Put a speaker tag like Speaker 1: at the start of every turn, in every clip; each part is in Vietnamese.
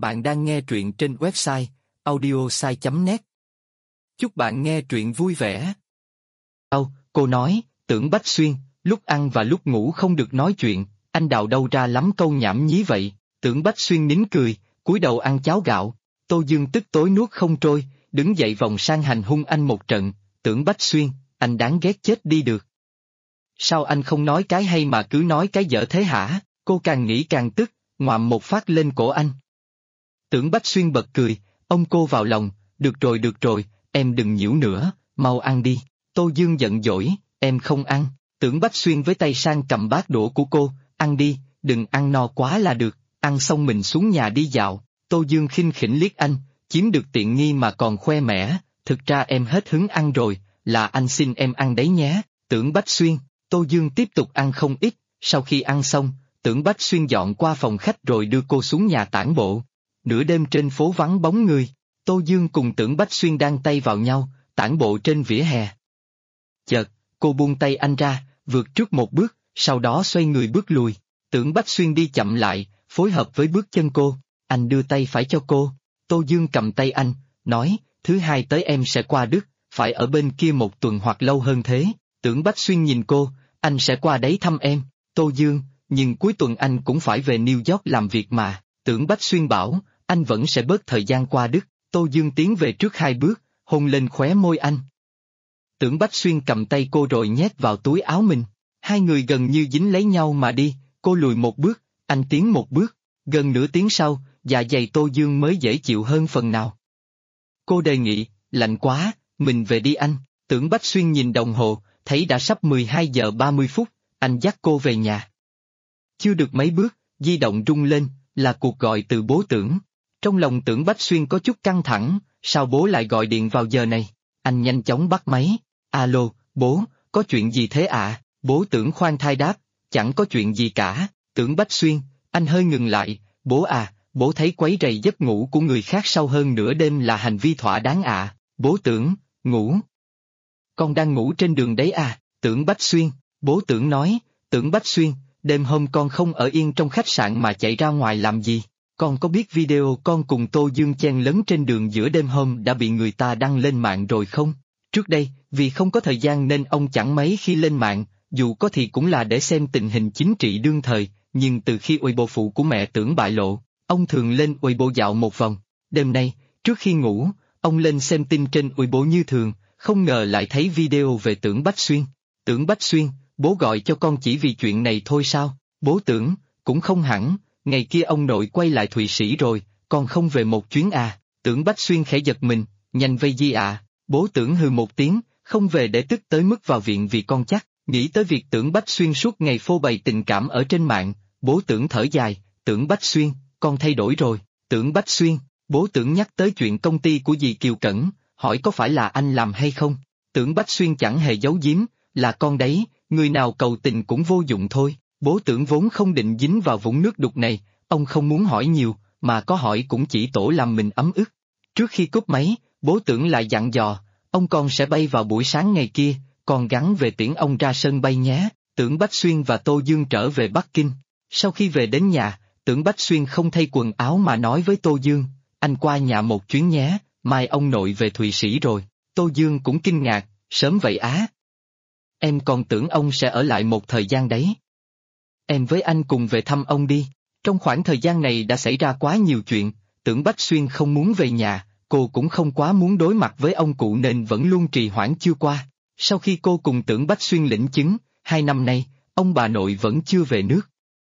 Speaker 1: Bạn đang nghe truyện trên website audiosai.net. Chúc bạn nghe truyện vui vẻ.
Speaker 2: Cô nói, Tưởng Bách Xuyên, lúc ăn và lúc ngủ không được nói chuyện, anh đào đâu ra lắm câu nhảm nhí vậy. Tưởng Bách Xuyên nín cười, cúi đầu ăn cháo gạo. Tô Dương tức tối nuốt không trôi, đứng dậy vòng sang hành hung anh một trận. Tưởng Bách Xuyên, anh đáng ghét chết đi được. Sao anh không nói cái hay mà cứ nói cái dở thế hả? Cô càng nghĩ càng tức, ngoạm một phát lên cổ anh. Tưởng Bách Xuyên bật cười, ôm cô vào lòng, được rồi, em đừng nhiễu nữa, mau ăn đi. Tô Dương giận dỗi, em không ăn. Tưởng Bách Xuyên với tay sang cầm bát đũa của cô, ăn đi, đừng ăn no quá là được, ăn xong mình xuống nhà đi dạo. Tô Dương khinh khỉnh liếc anh, chiếm được tiện nghi mà còn khoe mẽ, thực ra em hết hứng ăn rồi, là anh xin em ăn đấy nhé. Tưởng Bách Xuyên, Tô Dương tiếp tục ăn không ít, sau khi ăn xong, Tưởng Bách Xuyên dọn qua phòng khách rồi đưa cô xuống nhà tản bộ. Nửa đêm trên phố vắng bóng người, Tô Dương cùng Tưởng Bách Xuyên đang tay vào nhau, tản bộ trên vỉa hè. Chợt, cô buông tay anh ra, vượt trước một bước, sau đó xoay người bước lùi. Tưởng Bách Xuyên đi chậm lại, phối hợp với bước chân cô, anh đưa tay phải cho cô. Tô Dương cầm tay anh, nói, thứ hai tới em sẽ qua Đức, phải ở bên kia một tuần hoặc lâu hơn thế. Tưởng Bách Xuyên nhìn cô, anh sẽ qua đấy thăm em. Tô Dương, nhưng cuối tuần anh cũng phải về New York làm việc mà. Tưởng Bách Xuyên bảo, anh vẫn sẽ bớt thời gian qua Đức. Tô Dương tiến về trước 2 bước, hôn lên khóe môi anh. Tưởng Bách Xuyên cầm tay cô rồi nhét vào túi áo mình. Hai người gần như dính lấy nhau mà đi, cô lùi một bước, anh tiến một bước. Gần nửa tiếng sau, dạ dày Tô Dương mới dễ chịu hơn phần nào. Cô đề nghị, lạnh quá, mình về đi anh. Tưởng Bách Xuyên nhìn đồng hồ, thấy đã sắp 12 giờ 30 phút, anh dắt cô về nhà. Chưa được mấy bước, di động rung lên, là cuộc gọi từ bố Tưởng. Trong lòng Tưởng Bách Xuyên có chút căng thẳng, sao bố lại gọi điện vào giờ này? Anh nhanh chóng bắt máy. Alo, bố, có chuyện gì thế ạ? Bố Tưởng khoan thai đáp, chẳng có chuyện gì cả. Tưởng Bách Xuyên, anh hơi ngừng lại, bố à, bố thấy quấy rầy giấc ngủ của người khác sau hơn nửa đêm là hành vi thỏa đáng ạ. Bố Tưởng, ngủ. Con đang ngủ trên đường đấy à? Tưởng Bách Xuyên, bố Tưởng nói, Tưởng Bách Xuyên, đêm hôm con không ở yên trong khách sạn mà chạy ra ngoài làm gì? Con có biết video con cùng Tô Dương chen lấn trên đường giữa đêm hôm đã bị người ta đăng lên mạng rồi không? Trước đây, vì không có thời gian nên ông chẳng mấy khi lên mạng, dù có thì cũng là để xem tình hình chính trị đương thời, nhưng từ khi Weibo phụ của mẹ Tưởng bại lộ, ông thường lên Weibo dạo một vòng. Đêm nay, trước khi ngủ, ông lên xem tin trên Weibo như thường, không ngờ lại thấy video về Tưởng Bách Xuyên. Tưởng Bách Xuyên, bố gọi cho con chỉ vì chuyện này thôi sao? Bố Tưởng, cũng không hẳn, ngày kia ông nội quay lại Thụy Sĩ rồi, con không về một chuyến à? Tưởng Bách Xuyên khẽ giật mình, nhanh vây gì à? Bố Tưởng hừ một tiếng, không về để tức tới mức vào viện vì con chắc. Nghĩ tới việc Tưởng Bách Xuyên suốt ngày phô bày tình cảm ở trên mạng, bố Tưởng thở dài, Tưởng Bách Xuyên, con thay đổi rồi. Tưởng Bách Xuyên, bố Tưởng nhắc tới chuyện công ty của dì Kiều Cẩn, hỏi có phải là anh làm hay không? Tưởng Bách Xuyên chẳng hề giấu giếm, là con đấy, người nào cầu tình cũng vô dụng thôi. Bố Tưởng vốn không định dính vào vũng nước đục này, ông không muốn hỏi nhiều, mà có hỏi cũng chỉ tổ làm mình ấm ức. Trước khi cúp máy, bố Tưởng lại dặn dò, ông con sẽ bay vào buổi sáng ngày kia, con gắn về tiễn ông ra sân bay nhé. Tưởng Bách Xuyên và Tô Dương trở về Bắc Kinh. Sau khi về đến nhà, Tưởng Bách Xuyên không thay quần áo mà nói với Tô Dương, anh qua nhà một chuyến nhé, mai ông nội về Thụy Sĩ rồi. Tô Dương cũng kinh ngạc, sớm vậy á? Em còn tưởng ông sẽ ở lại một thời gian đấy. Em với anh cùng về thăm ông đi. Trong khoảng thời gian này đã xảy ra quá nhiều chuyện, Tưởng Bách Xuyên không muốn về nhà, cô cũng không quá muốn đối mặt với ông cụ nên vẫn luôn trì hoãn chưa qua. Sau khi cô cùng Tưởng Bách Xuyên lĩnh chứng, 2 năm nay, ông bà nội vẫn chưa về nước.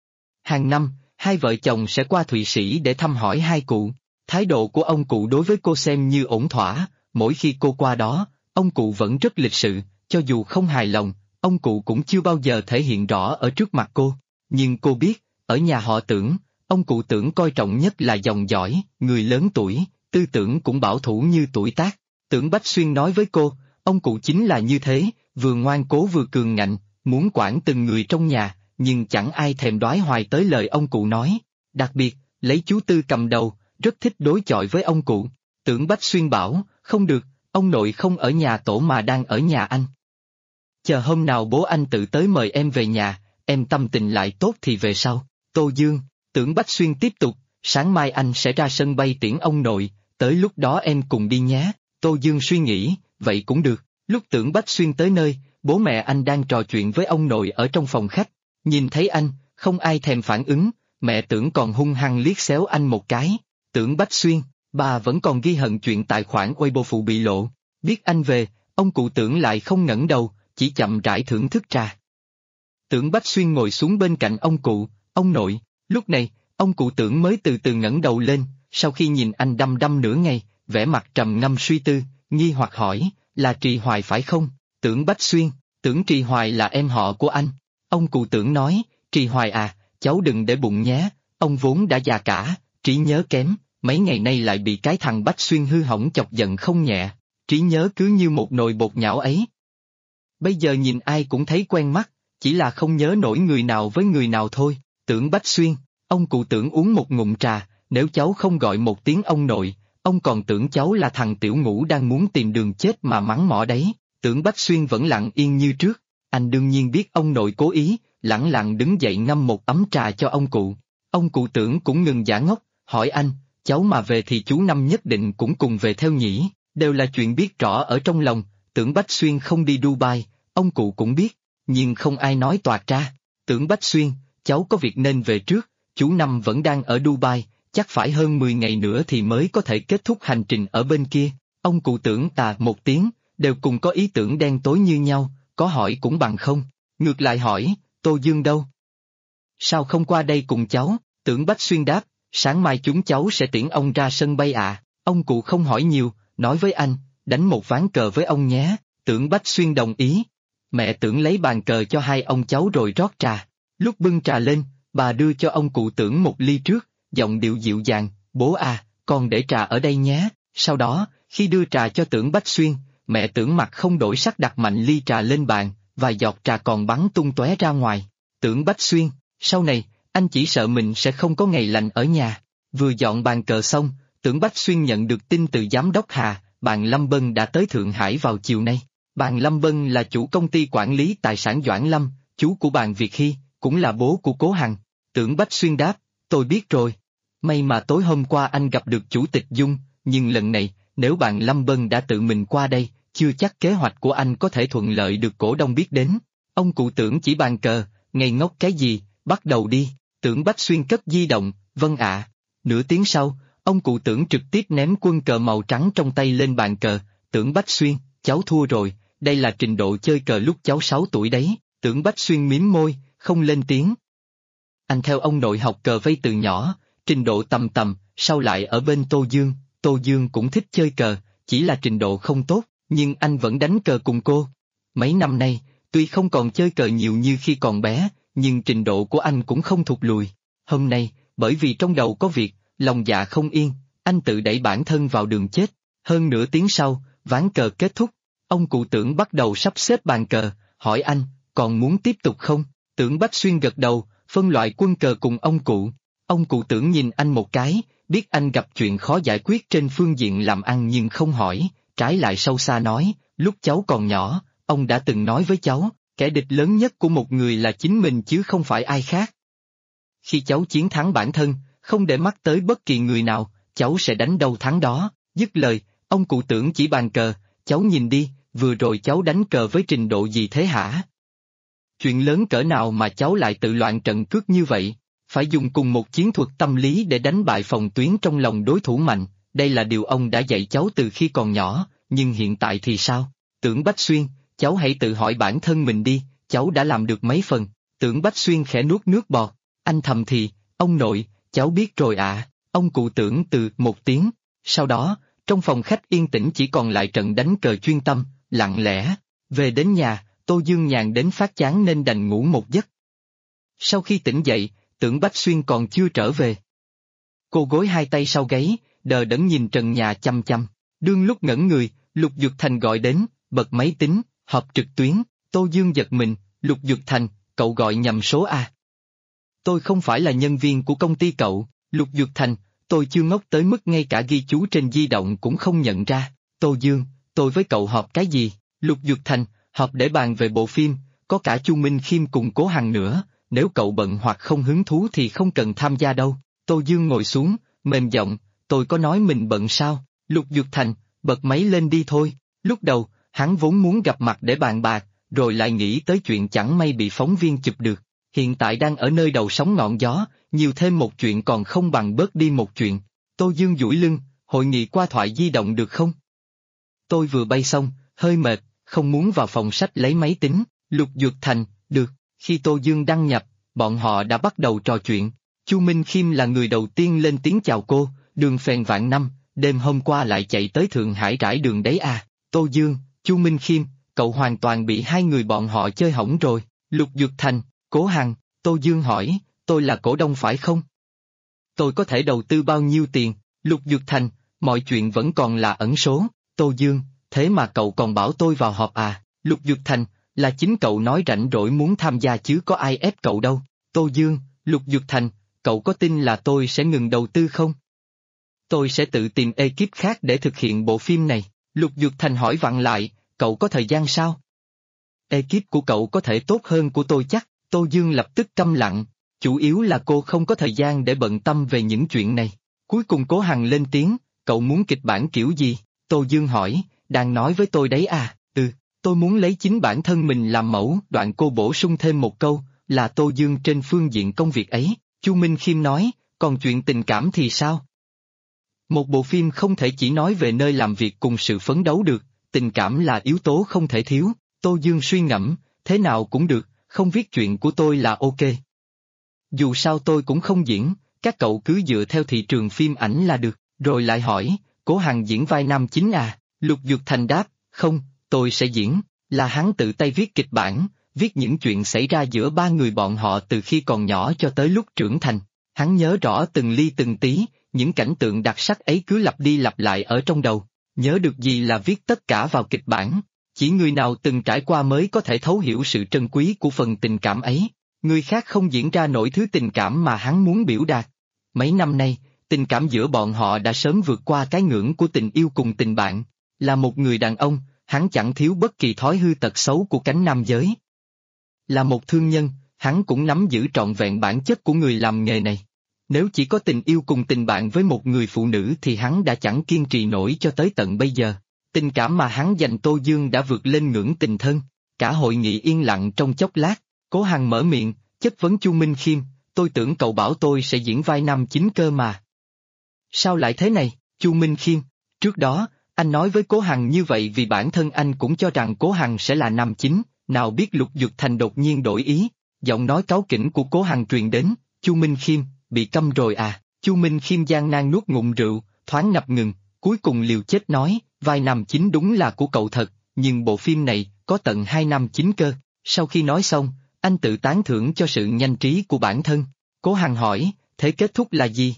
Speaker 2: Hàng năm, hai vợ chồng sẽ qua Thụy Sĩ để thăm hỏi hai cụ. Thái độ của ông cụ đối với cô xem như ổn thỏa, mỗi khi cô qua đó, ông cụ vẫn rất lịch sự, cho dù không hài lòng, ông cụ cũng chưa bao giờ thể hiện rõ ở trước mặt cô. Nhưng cô biết, ở nhà họ Tưởng, ông cụ Tưởng coi trọng nhất là dòng dõi, người lớn tuổi, tư tưởng cũng bảo thủ như tuổi tác. Tưởng Bách Xuyên nói với cô, ông cụ chính là như thế, vừa ngoan cố vừa cường ngạnh, muốn quản từng người trong nhà, nhưng chẳng ai thèm đoái hoài tới lời ông cụ nói. Đặc biệt, lấy chú Tư cầm đầu, rất thích đối chọi với ông cụ. Tưởng Bách Xuyên bảo, không được, ông nội không ở nhà tổ mà đang ở nhà anh. Chờ hôm nào bố anh tự tới mời em về nhà, em tâm tình lại tốt thì về sau. Tô Dương, Tưởng Bách Xuyên tiếp tục, sáng mai anh sẽ ra sân bay tiễn ông nội, tới lúc đó em cùng đi nhé. Tô Dương suy nghĩ, vậy cũng được. Lúc Tưởng Bách Xuyên tới nơi, bố mẹ anh đang trò chuyện với ông nội ở trong phòng khách. Nhìn thấy anh, không ai thèm phản ứng, mẹ Tưởng còn hung hăng liếc xéo anh một cái. Tưởng Bách Xuyên, bà vẫn còn ghi hận chuyện tài khoản Weibo phụ bị lộ. Biết anh về, ông cụ Tưởng lại không ngẩng đầu, chỉ chậm rãi thưởng thức trà. Tưởng Bách Xuyên ngồi xuống bên cạnh ông cụ, ông nội. Lúc này, ông cụ Tưởng mới từ từ ngẩng đầu lên, sau khi nhìn anh đăm đăm nửa ngày, vẻ mặt trầm ngâm suy tư, nghi hoặc hỏi, là Trì Hoài phải không? Tưởng Bách Xuyên, Tưởng Trì Hoài là em họ của anh. Ông cụ Tưởng nói, Trì Hoài à, cháu đừng để bụng nhé, ông vốn đã già cả, trí nhớ kém, mấy ngày nay lại bị cái thằng Bách Xuyên hư hỏng chọc giận không nhẹ, trí nhớ cứ như một nồi bột nhão ấy. Bây giờ nhìn ai cũng thấy quen mắt, chỉ là không nhớ nổi người nào với người nào thôi. Tưởng Bách Xuyên, ông cụ Tưởng uống một ngụm trà, nếu cháu không gọi một tiếng ông nội, ông còn tưởng cháu là thằng tiểu ngũ đang muốn tìm đường chết mà mắng mỏ đấy. Tưởng Bách Xuyên vẫn lặng yên như trước, anh đương nhiên biết ông nội cố ý, lẳng lặng đứng dậy ngâm một ấm trà cho ông cụ. Ông cụ Tưởng cũng ngừng giả ngốc, hỏi anh, cháu mà về thì chú Năm nhất định cũng cùng về theo nhỉ, đều là chuyện biết rõ ở trong lòng. Tưởng Bách Xuyên không đi Dubai, ông cụ cũng biết, nhưng không ai nói toạc ra. Tưởng Bách Xuyên, cháu có việc nên về trước, chú Năm vẫn đang ở Dubai, chắc phải hơn 10 ngày nữa thì mới có thể kết thúc hành trình ở bên kia. Ông cụ Tưởng một tiếng, đều cùng có ý tưởng đen tối như nhau, có hỏi cũng bằng không. Ngược lại hỏi, Tô Dương đâu? Sao không qua đây cùng cháu? Tưởng Bách Xuyên đáp, sáng mai chúng cháu sẽ tiễn ông ra sân bay à. Ông cụ không hỏi nhiều, nói với anh, đánh một ván cờ với ông nhé. Tưởng Bách Xuyên đồng ý. Mẹ Tưởng lấy bàn cờ cho hai ông cháu rồi rót trà. Lúc bưng trà lên, bà đưa cho ông cụ Tưởng một ly trước, giọng điệu dịu dàng, bố à, con để trà ở đây nhé. Sau đó, khi đưa trà cho Tưởng Bách Xuyên, mẹ Tưởng mặt không đổi sắc đặt mạnh ly trà lên bàn, vài giọt trà còn bắn tung tóe ra ngoài. Tưởng Bách Xuyên, sau này, anh chỉ sợ mình sẽ không có ngày lành ở nhà. Vừa dọn bàn cờ xong, Tưởng Bách Xuyên nhận được tin từ giám đốc Hà, bạn Lâm Bân đã tới Thượng Hải vào chiều nay. Bạn Lâm Bân là chủ công ty quản lý tài sản Doãn Lâm, chú của bạn Việt Hy, cũng là bố của Cố Hằng. Tưởng Bách Xuyên đáp, tôi biết rồi. May mà tối hôm qua anh gặp được Chủ tịch Dung, nhưng lần này, nếu bạn Lâm Bân đã tự mình qua đây, chưa chắc kế hoạch của anh có thể thuận lợi được cổ đông biết đến. Ông cụ Tưởng chỉ bàn cờ, ngây ngốc cái gì, bắt đầu đi. Tưởng Bách Xuyên cất di động, vâng ạ. Nửa tiếng sau, ông cụ Tưởng trực tiếp ném quân cờ màu trắng trong tay lên bàn cờ. Tưởng Bách Xuyên, cháu thua rồi, đây là trình độ chơi cờ lúc cháu 6 tuổi đấy. Tưởng Bách Xuyên mím môi, không lên tiếng. Anh theo ông nội học cờ vây từ nhỏ, trình độ tầm tầm, sau lại ở bên Tô Dương cũng thích chơi cờ, chỉ là trình độ không tốt, nhưng anh vẫn đánh cờ cùng cô. Mấy năm nay, tuy không còn chơi cờ nhiều như khi còn bé, nhưng trình độ của anh cũng không thụt lùi. Hôm nay, bởi vì trong đầu có việc, lòng dạ không yên, anh tự đẩy bản thân vào đường chết. Hơn nửa tiếng sau, ván cờ kết thúc, ông cụ Tưởng bắt đầu sắp xếp bàn cờ, hỏi anh, còn muốn tiếp tục không? Tưởng Bách Xuyên gật đầu, phân loại quân cờ cùng ông cụ. Ông cụ Tưởng nhìn anh một cái, biết anh gặp chuyện khó giải quyết trên phương diện làm ăn nhưng không hỏi, trái lại sâu xa nói, lúc cháu còn nhỏ, ông đã từng nói với cháu, kẻ địch lớn nhất của một người là chính mình chứ không phải ai khác. Khi cháu chiến thắng bản thân, không để mắt tới bất kỳ người nào, cháu sẽ đánh đâu thắng đó. Dứt lời, ông cụ Tưởng chỉ bàn cờ, cháu nhìn đi, vừa rồi cháu đánh cờ với trình độ gì thế hả? Chuyện lớn cỡ nào mà cháu lại tự loạn trận cước như vậy? Phải dùng cùng một chiến thuật tâm lý để đánh bại phòng tuyến trong lòng đối thủ mạnh, đây là điều ông đã dạy cháu từ khi còn nhỏ, nhưng hiện tại thì sao? Tưởng Bách Xuyên, cháu hãy tự hỏi bản thân mình đi, cháu đã làm được mấy phần. Tưởng Bách Xuyên khẽ nuốt nước bọt, anh thầm thì, ông nội, cháu biết rồi ạ. Ông cụ Tưởng từ một tiếng, sau đó, trong phòng khách yên tĩnh chỉ còn lại trận đánh cờ chuyên tâm, lặng lẽ. Về đến nhà, Tô Dương nhàn đến phát chán nên đành ngủ một giấc. Sau khi tỉnh dậy, Tưởng Bách Xuyên còn chưa trở về. Cô gối hai tay sau gáy, đờ đẫn nhìn trần nhà chăm chăm. Đương lúc ngẩn người, Lục Dực Thành gọi đến, bật máy tính, họp trực tuyến. Tô Dương giật mình, Lục Dực Thành, cậu gọi nhầm số à? Tôi không phải là nhân viên của công ty cậu. Lục Dực Thành, tôi chưa ngốc tới mức ngay cả ghi chú trên di động cũng không nhận ra. Tô Dương, tôi với cậu họp cái gì? Lục Dực Thành, họp để bàn về bộ phim, có cả Chu Minh Khiêm cùng Cố Hằng nữa, nếu cậu bận hoặc không hứng thú thì không cần tham gia đâu. Tô Dương ngồi xuống, mềm giọng, tôi có nói mình bận sao? Lục Dược Thành, bật máy lên đi thôi. Lúc đầu, hắn vốn muốn gặp mặt để bàn bạc, rồi lại nghĩ tới chuyện chẳng may bị phóng viên chụp được. Hiện tại đang ở nơi đầu sóng ngọn gió, nhiều thêm một chuyện còn không bằng bớt đi một chuyện. Tô Dương duỗi lưng, hội nghị qua thoại di động được không? Tôi vừa bay xong, hơi mệt, không muốn vào phòng sách lấy máy tính. Lục Dược Thành, được. Khi Tô Dương đăng nhập, bọn họ đã bắt đầu trò chuyện. Chu Minh Khiêm là người đầu tiên lên tiếng chào cô, đường phèn vạn năm, đêm hôm qua lại chạy tới Thượng Hải rải đường đấy à. Tô Dương, Chu Minh Khiêm, cậu hoàn toàn bị hai người bọn họ chơi hỏng rồi. Lục Dược Thành, Cố Hằng, Tô Dương hỏi, tôi là cổ đông phải không? Tôi có thể đầu tư bao nhiêu tiền? Lục Dược Thành, mọi chuyện vẫn còn là ẩn số. Tô Dương, thế mà cậu còn bảo tôi vào họp à? Lục Dược Thành, là chính cậu nói rảnh rỗi muốn tham gia chứ có ai ép cậu đâu. Tô Dương, Lục Dược Thành, cậu có tin là tôi sẽ ngừng đầu tư không? Tôi sẽ tự tìm ekip khác để thực hiện bộ phim này. Lục Dược Thành hỏi vặn lại, cậu có thời gian sao? Ekip của cậu có thể tốt hơn của tôi chắc. Tô Dương lập tức câm lặng, chủ yếu là cô không có thời gian để bận tâm về những chuyện này. Cuối cùng Cố Hằng lên tiếng, cậu muốn kịch bản kiểu gì? Tô Dương hỏi, đang nói với tôi đấy à? Tôi muốn lấy chính bản thân mình làm mẫu. Đoạn cô bổ sung thêm một câu, là Tô Dương trên phương diện công việc ấy. Chu Minh Khiêm nói, còn chuyện tình cảm thì sao? Một bộ phim không thể chỉ nói về nơi làm việc cùng sự phấn đấu được, tình cảm là yếu tố không thể thiếu. Tô Dương suy ngẫm, thế nào cũng được, không viết chuyện của tôi là ok. Dù sao tôi cũng không diễn, các cậu cứ dựa theo thị trường phim ảnh là được. Rồi lại hỏi, Cố Hằng diễn vai nam chính à? Lục Dược Thành đáp, không, tôi sẽ diễn, là hắn tự tay viết kịch bản, viết những chuyện xảy ra giữa ba người bọn họ từ khi còn nhỏ cho tới lúc trưởng thành. Hắn nhớ rõ từng ly từng tí, những cảnh tượng đặc sắc ấy cứ lặp đi lặp lại ở trong đầu, nhớ được gì là viết tất cả vào kịch bản. Chỉ người nào từng trải qua mới có thể thấu hiểu sự trân quý của phần tình cảm ấy. Người khác không diễn ra nổi thứ tình cảm mà hắn muốn biểu đạt. Mấy năm nay, tình cảm giữa bọn họ đã sớm vượt qua cái ngưỡng của tình yêu cùng tình bạn. Là một người đàn ông, hắn chẳng thiếu bất kỳ thói hư tật xấu của cánh nam giới. Là một thương nhân, hắn cũng nắm giữ trọn vẹn bản chất của người làm nghề này. Nếu chỉ có tình yêu cùng tình bạn với một người phụ nữ thì hắn đã chẳng kiên trì nổi cho tới tận bây giờ. Tình cảm mà hắn dành Tô Dương đã vượt lên ngưỡng tình thân. Cả hội nghị yên lặng trong chốc lát, Cố Hằng mở miệng, chất vấn Chu Minh Khiêm, tôi tưởng cậu bảo tôi sẽ diễn vai nam chính cơ mà. Sao lại thế này, Chu Minh Khiêm? Trước đó, anh nói với Cố Hằng như vậy vì bản thân anh cũng cho rằng Cố Hằng sẽ là nam chính, nào biết Lục Dược Thành đột nhiên đổi ý. Giọng nói cáu kỉnh của Cố Hằng truyền đến, Chu Minh Khiêm, bị câm rồi à? Chu Minh Khiêm gian nan nuốt ngụm rượu, thoáng ngập ngừng, cuối cùng liều chết nói, vai nam chính đúng là của cậu thật, nhưng bộ phim này có tận 2 nam chính cơ. Sau khi nói xong, anh tự tán thưởng cho sự nhanh trí của bản thân. Cố Hằng hỏi, thế kết thúc là gì?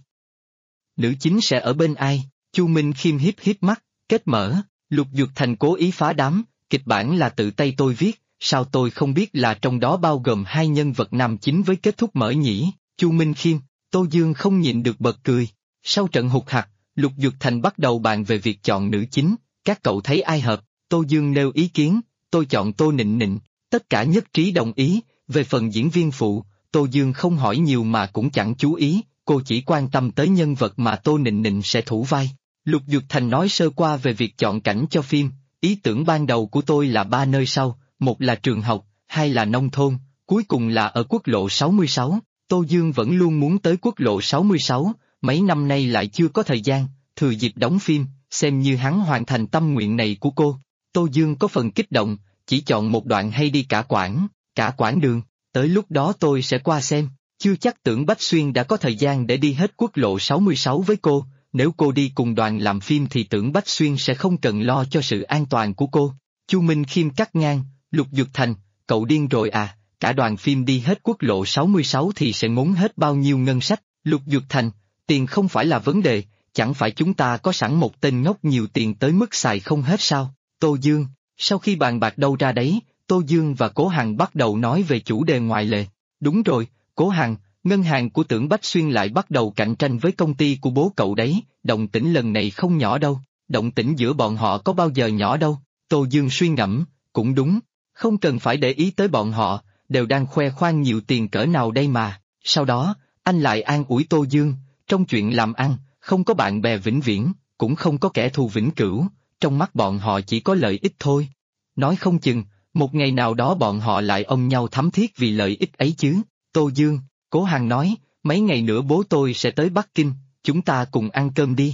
Speaker 2: Nữ chính sẽ ở bên ai? Chu Minh Khiêm híp híp mắt, kết mở. Lục Dược Thành cố ý phá đám, kịch bản là tự tay tôi viết, sao tôi không biết là trong đó bao gồm 2 nhân vật nam chính với kết thúc mở nhỉ? Chu Minh Khiêm, Tô Dương không nhịn được bật cười. Sau trận hụt hặc, Lục Dược Thành bắt đầu bàn về việc chọn nữ chính, các cậu thấy ai hợp? Tô Dương nêu ý kiến, tôi chọn Tô Nịnh Nịnh, tất cả nhất trí đồng ý. Về phần diễn viên phụ, Tô Dương không hỏi nhiều mà cũng chẳng chú ý, cô chỉ quan tâm tới nhân vật mà Tô Nịnh Nịnh sẽ thủ vai. Lục Dược Thành nói sơ qua về việc chọn cảnh cho phim, ý tưởng ban đầu của tôi là 3 nơi sau, một là trường học, 2 là nông thôn, cuối cùng là ở quốc lộ 66. Tô Dương vẫn luôn muốn tới quốc lộ 66, mấy năm nay lại chưa có thời gian, thừa dịp đóng phim, xem như hắn hoàn thành tâm nguyện này của cô. Tô Dương có phần kích động, chỉ chọn một đoạn hay đi cả quãng đường, tới lúc đó tôi sẽ qua xem. Chưa chắc Tưởng Bách Xuyên đã có thời gian để đi hết quốc lộ 66 với cô, nếu cô đi cùng đoàn làm phim thì Tưởng Bách Xuyên sẽ không cần lo cho sự an toàn của cô. Chu Minh Khiêm cắt ngang, Lục Dược Thành, cậu điên rồi à, cả đoàn phim đi hết quốc lộ 66 thì sẽ ngốn hết bao nhiêu ngân sách? Lục Dược Thành, tiền không phải là vấn đề, chẳng phải chúng ta có sẵn một tên ngốc nhiều tiền tới mức xài không hết sao? Tô Dương, sau khi bàn bạc đâu ra đấy, Tô Dương và Cố Hằng bắt đầu nói về chủ đề ngoài lề. Đúng rồi, Cố Hằng, ngân hàng của Tưởng Bách Xuyên lại bắt đầu cạnh tranh với công ty của bố cậu đấy, động tĩnh lần này không nhỏ đâu, động tĩnh giữa bọn họ có bao giờ nhỏ đâu. Tô Dương suy ngẫm, cũng đúng, không cần phải để ý tới bọn họ, đều đang khoe khoang nhiều tiền cỡ nào đây mà. Sau đó, anh lại an ủi Tô Dương, trong chuyện làm ăn, không có bạn bè vĩnh viễn, cũng không có kẻ thù vĩnh cửu, trong mắt bọn họ chỉ có lợi ích thôi. Nói không chừng, một ngày nào đó bọn họ lại ôm nhau thắm thiết vì lợi ích ấy chứ. Tô Dương, Cố Hằng nói, mấy ngày nữa bố tôi sẽ tới Bắc Kinh, chúng ta cùng ăn cơm đi.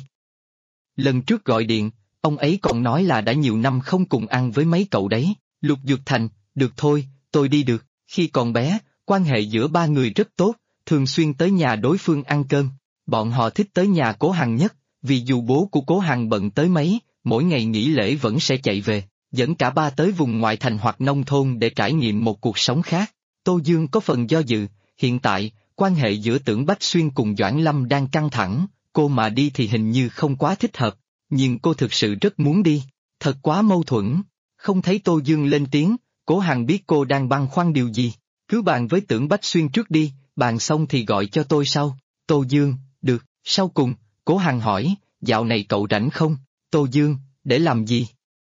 Speaker 2: Lần trước gọi điện, ông ấy còn nói là đã nhiều năm không cùng ăn với mấy cậu đấy. Lục Dược Thành, được thôi, tôi đi được. Khi còn bé, quan hệ giữa ba người rất tốt, thường xuyên tới nhà đối phương ăn cơm. Bọn họ thích tới nhà Cố Hằng nhất, vì dù bố của Cố Hằng bận tới mấy, mỗi ngày nghỉ lễ vẫn sẽ chạy về, dẫn cả ba tới vùng ngoại thành hoặc nông thôn để trải nghiệm một cuộc sống khác. Tô Dương có phần do dự, hiện tại, quan hệ giữa Tưởng Bách Xuyên cùng Doãn Lâm đang căng thẳng, cô mà đi thì hình như không quá thích hợp, nhưng cô thực sự rất muốn đi, thật quá mâu thuẫn. Không thấy Tô Dương lên tiếng, Cố Hằng biết cô đang băn khoăn điều gì, cứ bàn với Tưởng Bách Xuyên trước đi, bàn xong thì gọi cho tôi sau. Tô Dương, được, sau cùng, Cố Hằng hỏi, dạo này cậu rảnh không? Tô Dương, để làm gì?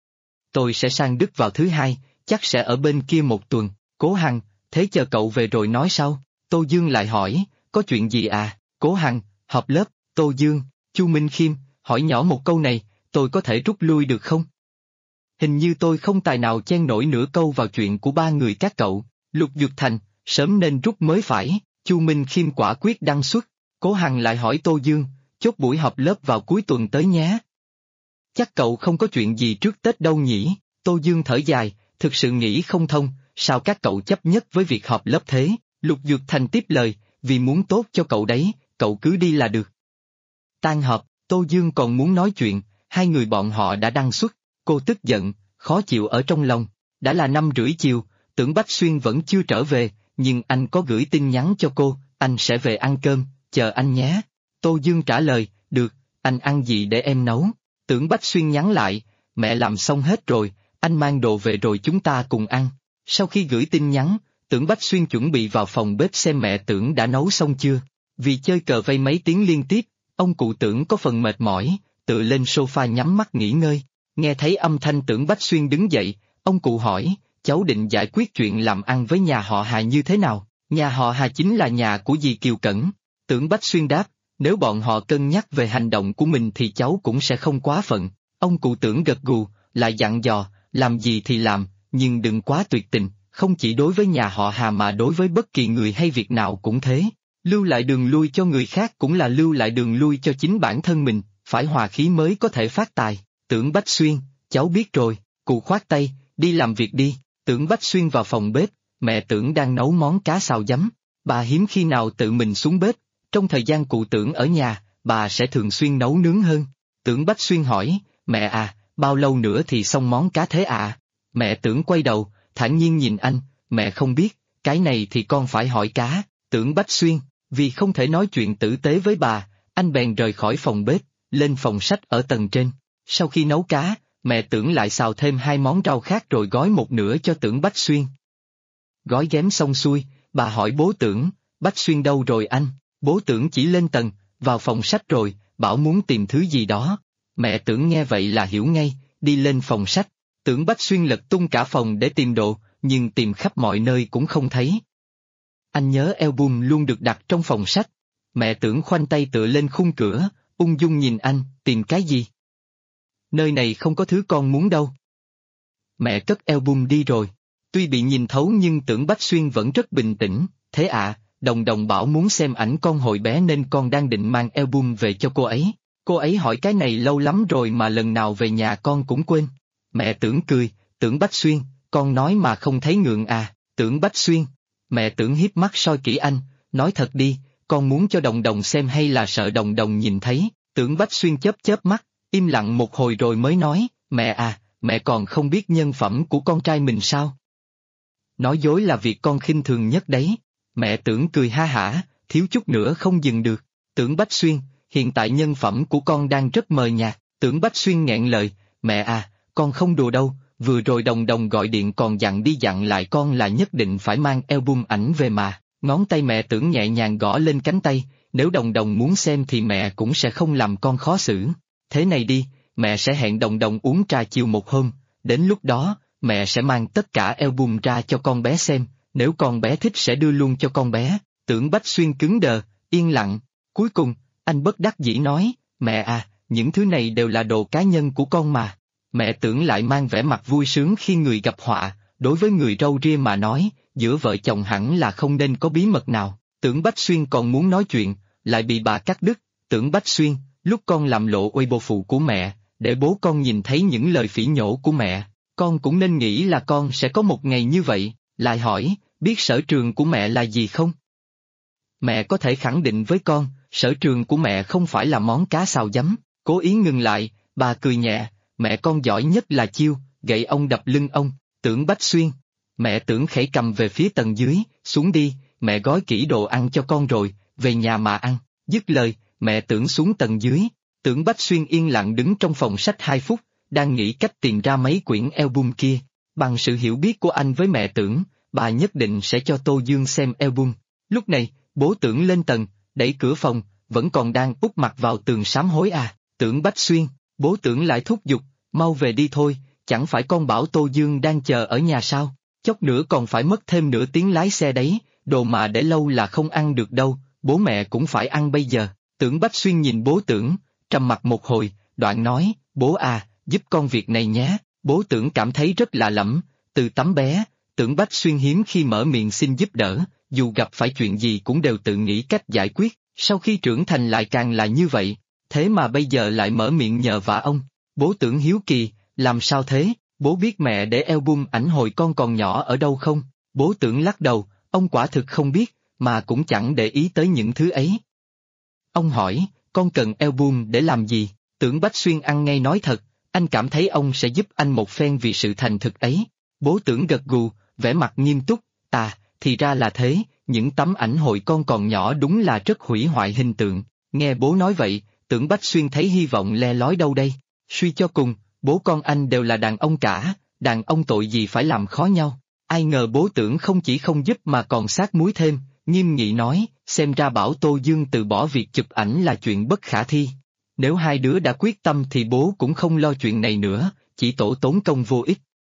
Speaker 2: Tôi sẽ sang Đức vào thứ hai, chắc sẽ ở bên kia một tuần. Cố Hằng, thế chờ cậu về rồi nói sau. Tô Dương lại hỏi, có chuyện gì à? Cố Hằng, họp lớp. Tô Dương, Chu Minh Khiêm, hỏi nhỏ một câu này, tôi có thể rút lui được không? Hình như tôi không tài nào chen nổi nửa câu vào chuyện của ba người các cậu. Lục Dược Thành, sớm nên rút mới phải. Chu Minh Khiêm quả quyết đăng xuất. Cố Hằng lại hỏi Tô Dương, chốt buổi họp lớp vào cuối tuần tới nhé. Chắc cậu không có chuyện gì trước Tết đâu nhỉ? Tô Dương thở dài, thực sự nghĩ không thông, sao các cậu chấp nhất với việc họp lớp thế? Lục Dược Thành tiếp lời, vì muốn tốt cho cậu đấy, cậu cứ đi là được. Tan họp, Tô Dương còn muốn nói chuyện, hai người bọn họ đã đăng xuất, cô tức giận, khó chịu ở trong lòng. Đã là 5:30 chiều, Tưởng Bách Xuyên vẫn chưa trở về, nhưng anh có gửi tin nhắn cho cô, anh sẽ về ăn cơm, chờ anh nhé. Tô Dương trả lời, được, anh ăn gì để em nấu? Tưởng Bách Xuyên nhắn lại, mẹ làm xong hết rồi, anh mang đồ về rồi chúng ta cùng ăn. Sau khi gửi tin nhắn, Tưởng Bách Xuyên chuẩn bị vào phòng bếp xem mẹ Tưởng đã nấu xong chưa. Vì chơi cờ vây mấy tiếng liên tiếp, ông cụ Tưởng có phần mệt mỏi, tựa lên sofa nhắm mắt nghỉ ngơi. Nghe thấy âm thanh Tưởng Bách Xuyên đứng dậy, ông cụ hỏi, cháu định giải quyết chuyện làm ăn với nhà họ Hà như thế nào? Nhà họ Hà chính là nhà của dì Kiều Cẩn. Tưởng Bách Xuyên đáp, nếu bọn họ cân nhắc về hành động của mình thì cháu cũng sẽ không quá phận. Ông cụ Tưởng gật gù, lại dặn dò, làm gì thì làm, nhưng đừng quá tuyệt tình, không chỉ đối với nhà họ Hà mà đối với bất kỳ người hay việc nào cũng thế. Lưu lại đường lui cho người khác cũng là lưu lại đường lui cho chính bản thân mình, phải hòa khí mới có thể phát tài. Tưởng Bách Xuyên, cháu biết rồi, cụ khoát tay, đi làm việc đi. Tưởng Bách Xuyên vào phòng bếp, mẹ Tưởng đang nấu món cá xào giấm. Bà hiếm khi nào tự mình xuống bếp, trong thời gian cụ Tưởng ở nhà, bà sẽ thường xuyên nấu nướng hơn. Tưởng Bách Xuyên hỏi, mẹ à, bao lâu nữa thì xong món cá thế ạ? Mẹ Tưởng quay đầu, thản nhiên nhìn anh, mẹ không biết, cái này thì con phải hỏi cá. Tưởng Bách Xuyên, vì không thể nói chuyện tử tế với bà, anh bèn rời khỏi phòng bếp, lên phòng sách ở tầng trên. Sau khi nấu cá, mẹ Tưởng lại xào thêm 2 món rau khác rồi gói một nửa cho Tưởng Bách Xuyên. Gói ghém xong xuôi, bà hỏi bố Tưởng, Bách Xuyên đâu rồi anh? Bố Tưởng chỉ lên tầng, vào phòng sách rồi, bảo muốn tìm thứ gì đó. Mẹ Tưởng nghe vậy là hiểu ngay, đi lên phòng sách. Tưởng Bách Xuyên lật tung cả phòng để tìm đồ, nhưng tìm khắp mọi nơi cũng không thấy. Anh nhớ album luôn được đặt trong phòng sách. Mẹ Tưởng khoanh tay tựa lên khung cửa, ung dung nhìn anh, tìm cái gì? Nơi này không có thứ con muốn đâu. Mẹ cất album đi rồi. Tuy bị nhìn thấu nhưng Tưởng Bách Xuyên vẫn rất bình tĩnh, thế à, Đồng Đồng bảo muốn xem ảnh con hồi bé nên con đang định mang album về cho cô ấy. Cô ấy hỏi cái này lâu lắm rồi mà lần nào về nhà con cũng quên. Mẹ Tưởng cười, Tưởng Bách Xuyên, con nói mà không thấy ngượng à? Tưởng Bách Xuyên. Mẹ Tưởng hiếp mắt soi kỹ anh, nói thật đi, con muốn cho Đồng Đồng xem hay là sợ Đồng Đồng nhìn thấy? Tưởng Bách Xuyên chớp chớp mắt, im lặng một hồi rồi mới nói, mẹ à, mẹ còn không biết nhân phẩm của con trai mình sao? Nói dối là việc con khinh thường nhất đấy. Mẹ Tưởng cười ha hả, thiếu chút nữa không dừng được. Tưởng Bách Xuyên, hiện tại nhân phẩm của con đang rất mờ nhạt. Tưởng Bách Xuyên nghẹn lời, mẹ à, con không đùa đâu, vừa rồi Đồng Đồng gọi điện còn dặn đi dặn lại con là nhất định phải mang album ảnh về mà. Ngón tay mẹ Tưởng nhẹ nhàng gõ lên cánh tay, nếu Đồng Đồng muốn xem thì mẹ cũng sẽ không làm con khó xử. Thế này đi, mẹ sẽ hẹn Đồng Đồng uống trà chiều một hôm, đến lúc đó, mẹ sẽ mang tất cả album ra cho con bé xem, nếu con bé thích sẽ đưa luôn cho con bé. Tưởng Bách Xuyên cứng đờ, yên lặng. Cuối cùng, Anh bất đắc dĩ nói, mẹ à, những thứ này đều là đồ cá nhân của con mà. Mẹ Tưởng lại mang vẻ mặt vui sướng khi người gặp họa, đối với người râu ria mà nói, giữa vợ chồng hẳn là không nên có bí mật nào. Tưởng Bách Xuyên còn muốn nói chuyện, lại bị bà cắt đứt. Tưởng Bách Xuyên, lúc con làm lộ Weibo phụ của mẹ, để bố con nhìn thấy những lời phỉ nhổ của mẹ, con cũng nên nghĩ là con sẽ có một ngày như vậy. Lại hỏi, biết sở trường của mẹ là gì không? Mẹ có thể khẳng định với con, sở trường của mẹ không phải là món cá xào giấm. Cố ý ngừng lại, bà cười nhẹ, mẹ con giỏi nhất là chiêu, gậy ông đập lưng ông. Tưởng Bách Xuyên. Mẹ Tưởng khẽ cầm về phía tầng dưới, xuống đi, mẹ gói kỹ đồ ăn cho con rồi, về nhà mà ăn. Dứt lời, mẹ Tưởng xuống tầng dưới. Tưởng Bách Xuyên yên lặng đứng trong phòng sách 2 phút, đang nghĩ cách tìm ra mấy quyển album kia. Bằng sự hiểu biết của anh với mẹ Tưởng, bà nhất định sẽ cho Tô Dương xem album. Lúc này, bố Tưởng lên tầng, đẩy cửa phòng, vẫn còn đang úp mặt vào tường sám hối à. Tưởng Bách Xuyên, bố Tưởng lại thúc giục, mau về đi thôi, chẳng phải con bảo Tô Dương đang chờ ở nhà sao? Chốc nữa còn phải mất thêm nửa tiếng lái xe đấy, đồ mà để lâu là không ăn được đâu, bố mẹ cũng phải ăn bây giờ. Tưởng Bách Xuyên nhìn bố Tưởng, trầm mặc một hồi, đoạn nói, bố à, giúp con việc này nhé. Bố Tưởng cảm thấy rất lạ lẫm, từ tấm bé, Tưởng Bách Xuyên hiếm khi mở miệng xin giúp đỡ, dù gặp phải chuyện gì cũng đều tự nghĩ cách giải quyết, sau khi trưởng thành lại càng là như vậy, thế mà bây giờ lại mở miệng nhờ vả ông. Bố Tưởng hiếu kỳ, làm sao thế, bố biết mẹ để album ảnh hồi con còn nhỏ ở đâu không? Bố Tưởng lắc đầu, ông quả thực không biết, mà cũng chẳng để ý tới những thứ ấy. Ông hỏi, con cần album để làm gì? Tưởng Bách Xuyên ăn ngay nói thật, anh cảm thấy ông sẽ giúp anh một phen vì sự thành thực ấy. Bố Tưởng gật gù, vẻ mặt nghiêm túc, thì ra là thế, những tấm ảnh hồi con còn nhỏ đúng là rất hủy hoại hình tượng. Nghe bố nói vậy, Tưởng Bách Xuyên thấy hy vọng le lói đâu đây. Suy cho cùng, bố con anh đều là đàn ông cả, đàn ông tội gì phải làm khó nhau. Ai ngờ bố Tưởng không chỉ không giúp mà còn sát muối thêm, nghiêm nghị nói, xem ra bảo Tô Dương từ bỏ việc chụp ảnh là chuyện bất khả thi. Nếu hai đứa đã quyết tâm thì bố cũng không lo chuyện này nữa, chỉ tổ tốn công vô ích.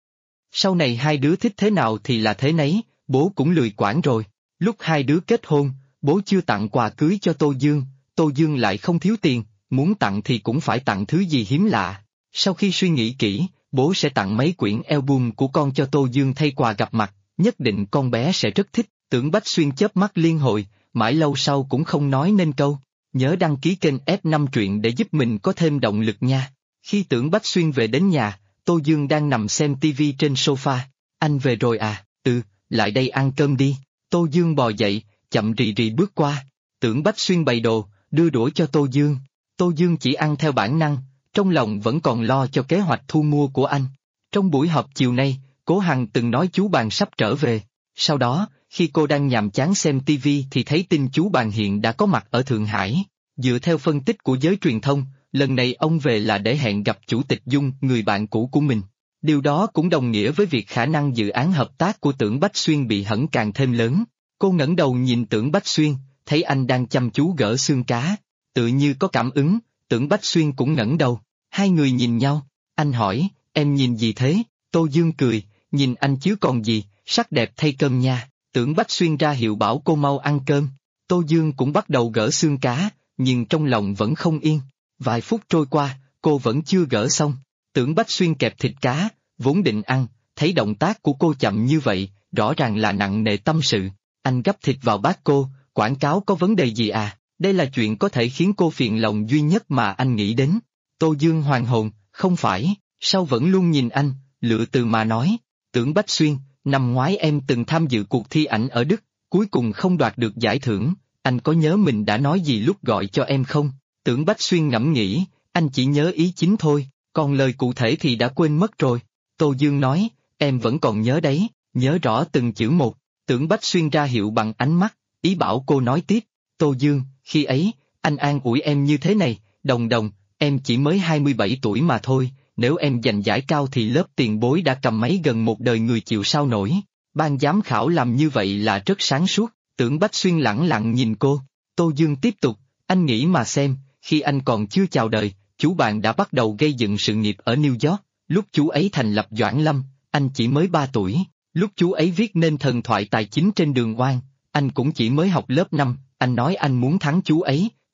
Speaker 2: Sau này hai đứa thích thế nào thì là thế nấy, bố cũng lười quản rồi. Lúc hai đứa kết hôn, bố chưa tặng quà cưới cho Tô Dương lại không thiếu tiền, muốn tặng thì cũng phải tặng thứ gì hiếm lạ. Sau khi suy nghĩ kỹ, bố sẽ tặng mấy quyển album của con cho Tô Dương thay quà gặp mặt, nhất định con bé sẽ rất thích. Tưởng Bách Xuyên chớp mắt liên hồi, mãi lâu sau cũng không nói nên câu. Nhớ đăng ký kênh F5 truyện để giúp mình có thêm động lực nha. Khi Tưởng Bách Xuyên về đến nhà, Tô Dương đang nằm xem TV trên sofa. Anh về rồi à? Lại đây ăn cơm đi. Tô Dương bò dậy, chậm rì rì bước qua. Tưởng Bách Xuyên bày đồ, đưa đũa cho Tô Dương. Tô Dương chỉ ăn theo bản năng, trong lòng vẫn còn lo cho kế hoạch thu mua của anh. Trong buổi họp chiều nay, Cố Hằng từng nói chú Bàn sắp trở về. Sau đó, khi cô đang nhàm chán xem TV thì thấy tin chú Bàn hiện đã có mặt ở Thượng Hải. Dựa theo phân tích của giới truyền thông, lần này ông về là để hẹn gặp Chủ tịch Dung, người bạn cũ của mình. Điều đó cũng đồng nghĩa với việc khả năng dự án hợp tác của Tưởng Bách Xuyên bị hẫng càng thêm lớn. Cô ngẩng đầu nhìn Tưởng Bách Xuyên, thấy anh đang chăm chú gỡ xương cá. Tự như có cảm ứng, Tưởng Bách Xuyên cũng ngẩng đầu. Hai người nhìn nhau, anh hỏi, em nhìn gì thế? Tô Dương cười, nhìn anh chứ còn gì, sắc đẹp thay cơm nha. Tưởng Bách Xuyên ra hiệu bảo cô mau ăn cơm. Tô Dương cũng bắt đầu gỡ xương cá, nhưng trong lòng vẫn không yên. Vài phút trôi qua, cô vẫn chưa gỡ xong. Tưởng Bách Xuyên kẹp thịt cá, vốn định ăn, thấy động tác của cô chậm như vậy, rõ ràng là nặng nề tâm sự. Anh gắp thịt vào bát cô, quảng cáo có vấn đề gì à? Đây là chuyện có thể khiến cô phiền lòng duy nhất mà anh nghĩ đến. Tô Dương hoàn hồn, không phải, sao vẫn luôn nhìn anh, lựa từ mà nói. Tưởng Bách Xuyên, năm ngoái em từng tham dự cuộc thi ảnh ở Đức, cuối cùng không đoạt được giải thưởng, anh có nhớ mình đã nói gì lúc gọi cho em không? Tưởng Bách Xuyên ngẫm nghĩ, anh chỉ nhớ ý chính thôi, còn lời cụ thể thì đã quên mất rồi. Tô Dương nói, em vẫn còn nhớ đấy, nhớ rõ từng chữ một. Tưởng Bách Xuyên ra hiệu bằng ánh mắt, ý bảo cô nói tiếp. Tô Dương, khi ấy, anh an ủi em như thế này, Đồng Đồng, em chỉ mới 27 tuổi mà thôi, nếu em giành giải cao thì lớp tiền bối đã cầm máy gần một đời người chịu sao nổi. Ban giám khảo làm như vậy là rất sáng suốt. Tưởng Bách Xuyên lẳng lặng nhìn cô. Tô Dương tiếp tục, anh nghĩ mà xem, khi anh còn chưa chào đời, chú bạn đã bắt đầu gây dựng sự nghiệp ở New York, lúc chú ấy thành lập Doãn Lâm, anh chỉ mới 3 tuổi, lúc chú ấy viết nên thần thoại tài chính trên đường oan, anh cũng chỉ mới học lớp 5, anh nói anh muốn thắng chú ấy,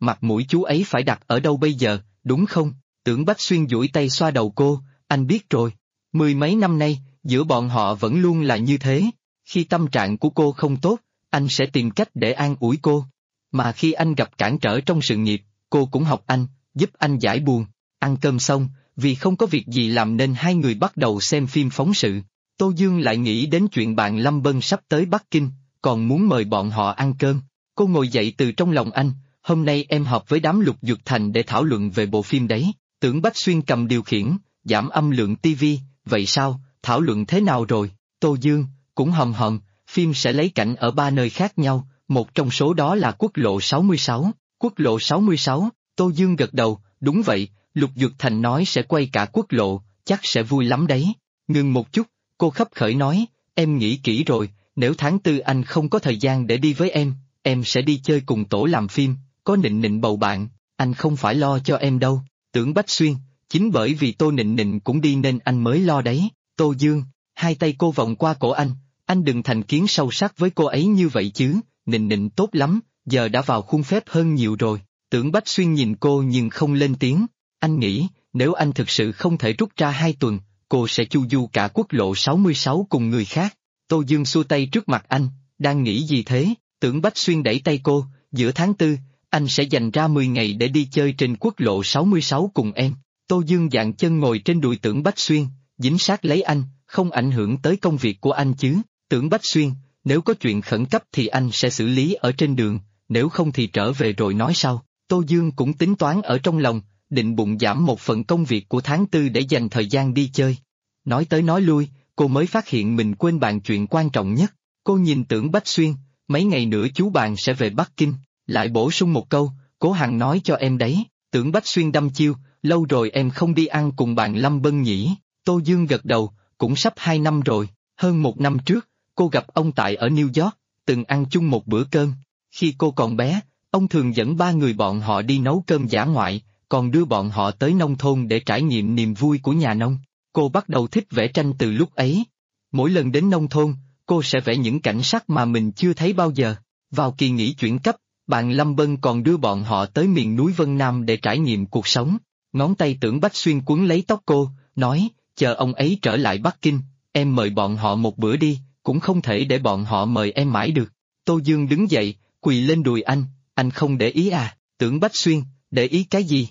Speaker 2: mặt mũi chú ấy phải đặt ở đâu bây giờ, đúng không? Tưởng Bách Xuyên duỗi tay xoa đầu cô, anh biết rồi. Mười mấy năm nay, giữa bọn họ vẫn luôn là như thế. Khi tâm trạng của cô không tốt, anh sẽ tìm cách để an ủi cô. Mà khi anh gặp cản trở trong sự nghiệp, cô cũng học anh, giúp anh giải buồn. Ăn cơm xong, vì không có việc gì làm nên hai người bắt đầu xem phim phóng sự. Tô Dương lại nghĩ đến chuyện bạn Lâm Bân sắp tới Bắc Kinh, còn muốn mời bọn họ ăn cơm. Cô ngồi dậy từ trong lòng anh, hôm nay em họp với đám Lục Dược Thành để thảo luận về bộ phim đấy. Tưởng Bách Xuyên cầm điều khiển, giảm âm lượng tivi, vậy sao, thảo luận thế nào rồi? Tô Dương, cũng hòm hòm, phim sẽ lấy cảnh ở ba nơi khác nhau, một trong số đó là quốc lộ 66. Quốc lộ 66, Tô Dương gật đầu, đúng vậy, Lục Dược Thành nói sẽ quay cả quốc lộ, chắc sẽ vui lắm đấy. Ngừng một chút, cô khấp khởi nói, em nghĩ kỹ rồi, nếu tháng tư anh không có thời gian để đi với em sẽ đi chơi cùng tổ làm phim, có Nịnh Nịnh bầu bạn, anh không phải lo cho em đâu. Tưởng Bách Xuyên, chính bởi vì Tô Nịnh Nịnh cũng đi nên anh mới lo đấy. Tô Dương, hai tay cô vòng qua cổ anh đừng thành kiến sâu sắc với cô ấy như vậy chứ, Nịnh Nịnh tốt lắm, giờ đã vào khuôn phép hơn nhiều rồi. Tưởng Bách Xuyên nhìn cô nhưng không lên tiếng, anh nghĩ, nếu anh thực sự không thể rút ra 2 tuần, cô sẽ chu du cả quốc lộ 66 cùng người khác. Tô Dương xua tay trước mặt anh, đang nghĩ gì thế? Tưởng Bách Xuyên đẩy tay cô, giữa tháng tư, anh sẽ dành ra 10 ngày để đi chơi trên quốc lộ 66 cùng em. Tô Dương dạn chân ngồi trên đùi Tưởng Bách Xuyên, dính sát lấy anh, không ảnh hưởng tới công việc của anh chứ. Tưởng Bách Xuyên, nếu có chuyện khẩn cấp thì anh sẽ xử lý ở trên đường, nếu không thì trở về rồi nói sau. Tô Dương cũng tính toán ở trong lòng, định bụng giảm một phần công việc của tháng tư để dành thời gian đi chơi. Nói tới nói lui, cô mới phát hiện mình quên bàn chuyện quan trọng nhất. Cô nhìn Tưởng Bách Xuyên, mấy ngày nữa chú bạn sẽ về Bắc Kinh, lại bổ sung một câu, Cố Hằng nói cho em đấy. Tưởng Bách Xuyên đăm chiêu, lâu rồi em không đi ăn cùng bạn Lâm Bân nhỉ? Tô Dương gật đầu, cũng sắp 2 năm rồi, hơn 1 năm trước, cô gặp ông Tại ở New York, từng ăn chung một bữa cơm. Khi cô còn bé, ông thường dẫn 3 người bọn họ đi nấu cơm dã ngoại, còn đưa bọn họ tới nông thôn để trải nghiệm niềm vui của nhà nông. Cô bắt đầu thích vẽ tranh từ lúc ấy. Mỗi lần đến nông thôn, cô sẽ vẽ những cảnh sắc mà mình chưa thấy bao giờ. Vào kỳ nghỉ chuyển cấp, bạn Lâm Bân còn đưa bọn họ tới miền núi Vân Nam để trải nghiệm cuộc sống. Ngón tay Tưởng Bách Xuyên quấn lấy tóc cô, nói, chờ ông ấy trở lại Bắc Kinh, em mời bọn họ một bữa đi, cũng không thể để bọn họ mời em mãi được. Tô Dương đứng dậy, quỳ lên đùi anh không để ý à? Tưởng Bách Xuyên, để ý cái gì?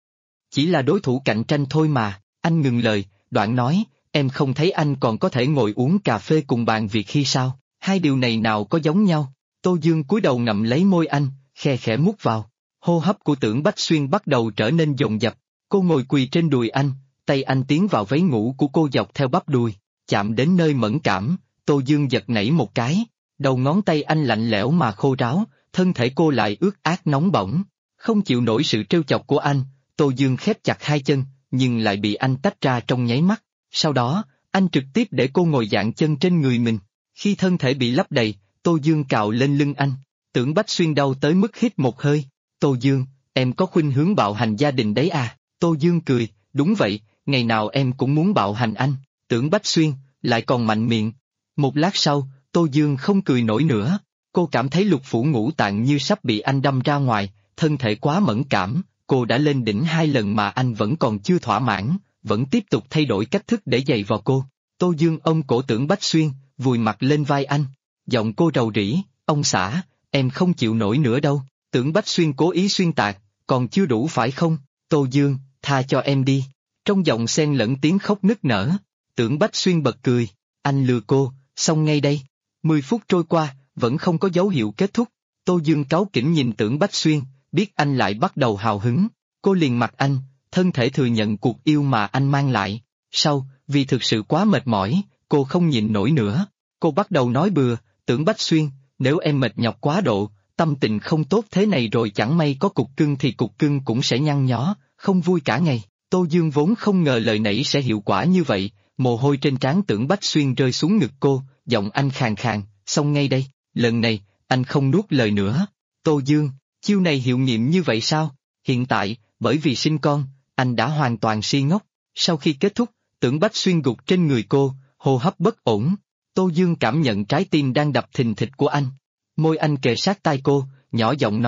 Speaker 2: Chỉ là đối thủ cạnh tranh thôi mà. Anh ngừng lời, đoạn nói, em không thấy anh còn có thể ngồi uống cà phê cùng bàn việc khi sao, hai điều này nào có giống nhau? Tô Dương cúi đầu ngậm lấy môi anh, khe khẽ mút vào. Hô hấp của Tưởng Bách Xuyên bắt đầu trở nên dồn dập. Cô ngồi quỳ trên đùi anh, tay anh tiến vào váy ngủ của cô dọc theo bắp đùi, chạm đến nơi mẫn cảm. Tô Dương giật nảy một cái, đầu ngón tay anh lạnh lẽo mà khô ráo, thân thể cô lại ướt át nóng bỏng. Không chịu nổi sự trêu chọc của anh, Tô Dương khép chặt hai chân, nhưng lại bị anh tách ra trong nháy mắt. Sau đó, anh trực tiếp để cô ngồi dạn chân trên người mình. Khi thân thể bị lấp đầy, Tô Dương cào lên lưng anh. Tưởng Bách Xuyên đau tới mức hít một hơi. Tô Dương, em có khuynh hướng bạo hành gia đình đấy à? Tô Dương cười, đúng vậy, ngày nào em cũng muốn bạo hành anh. Tưởng Bách Xuyên, lại còn mạnh miệng. Một lát sau, Tô Dương không cười nổi nữa. Cô cảm thấy lục phủ ngũ tạng như sắp bị anh đâm ra ngoài, thân thể quá mẫn cảm. Cô đã lên đỉnh 2 lần mà anh vẫn còn chưa thỏa mãn, vẫn tiếp tục thay đổi cách thức để giày vào cô. Tô Dương ôm cổ Tưởng Bách Xuyên, vùi mặt lên vai anh. Giọng cô rầu rĩ, ông xã, em không chịu nổi nữa đâu. Tưởng Bách Xuyên cố ý xuyên tạc, còn chưa đủ phải không? Tô Dương, tha cho em đi. Trong giọng xen lẫn tiếng khóc nức nở. Tưởng Bách Xuyên bật cười, anh lừa cô, xong ngay đây. 10 phút trôi qua, vẫn không có dấu hiệu kết thúc. Tô Dương cáu kỉnh nhìn Tưởng Bách Xuyên, biết anh lại bắt đầu hào hứng. Cô liền mặc anh, thân thể thừa nhận cuộc yêu mà anh mang lại. Sau, vì thực sự quá mệt mỏi, cô không nhịn nổi nữa. Cô bắt đầu nói bừa, Tưởng Bách Xuyên, nếu em mệt nhọc quá độ, tâm tình không tốt thế này rồi chẳng may có cục cưng thì cục cưng cũng sẽ nhăn nhó, không vui cả ngày. Tô Dương vốn không ngờ lời nãy sẽ hiệu quả như vậy, mồ hôi trên trán Tưởng Bách Xuyên rơi xuống ngực cô, giọng anh khàn khàn, xong ngay đây, lần này, anh không nuốt lời nữa. Tô Dương, chiêu này hiệu nghiệm như vậy sao? Hiện tại, bởi vì sinh con, anh đã hoàn toàn si ngốc. Sau khi kết thúc, Tưởng Bách Xuyên gục trên người cô, hô hấp bất ổn. Tô Dương cảm nhận trái tim đang đập thình thịch của anh. Môi anh kề sát tai cô, nhỏ giọng nói,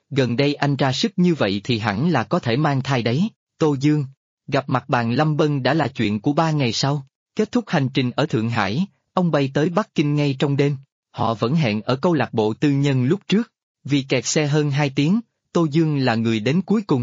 Speaker 2: gần đây anh ra sức như vậy thì hẳn là có thể mang thai đấy. Tô Dương, gặp mặt bạn Lâm Bân đã là chuyện của 3 ngày sau. Kết thúc hành trình ở Thượng Hải, ông bay tới Bắc Kinh ngay trong đêm. Họ vẫn hẹn ở câu lạc bộ tư nhân lúc trước. Vì kẹt xe hơn 2 tiếng, Tô Dương là người đến cuối cùng.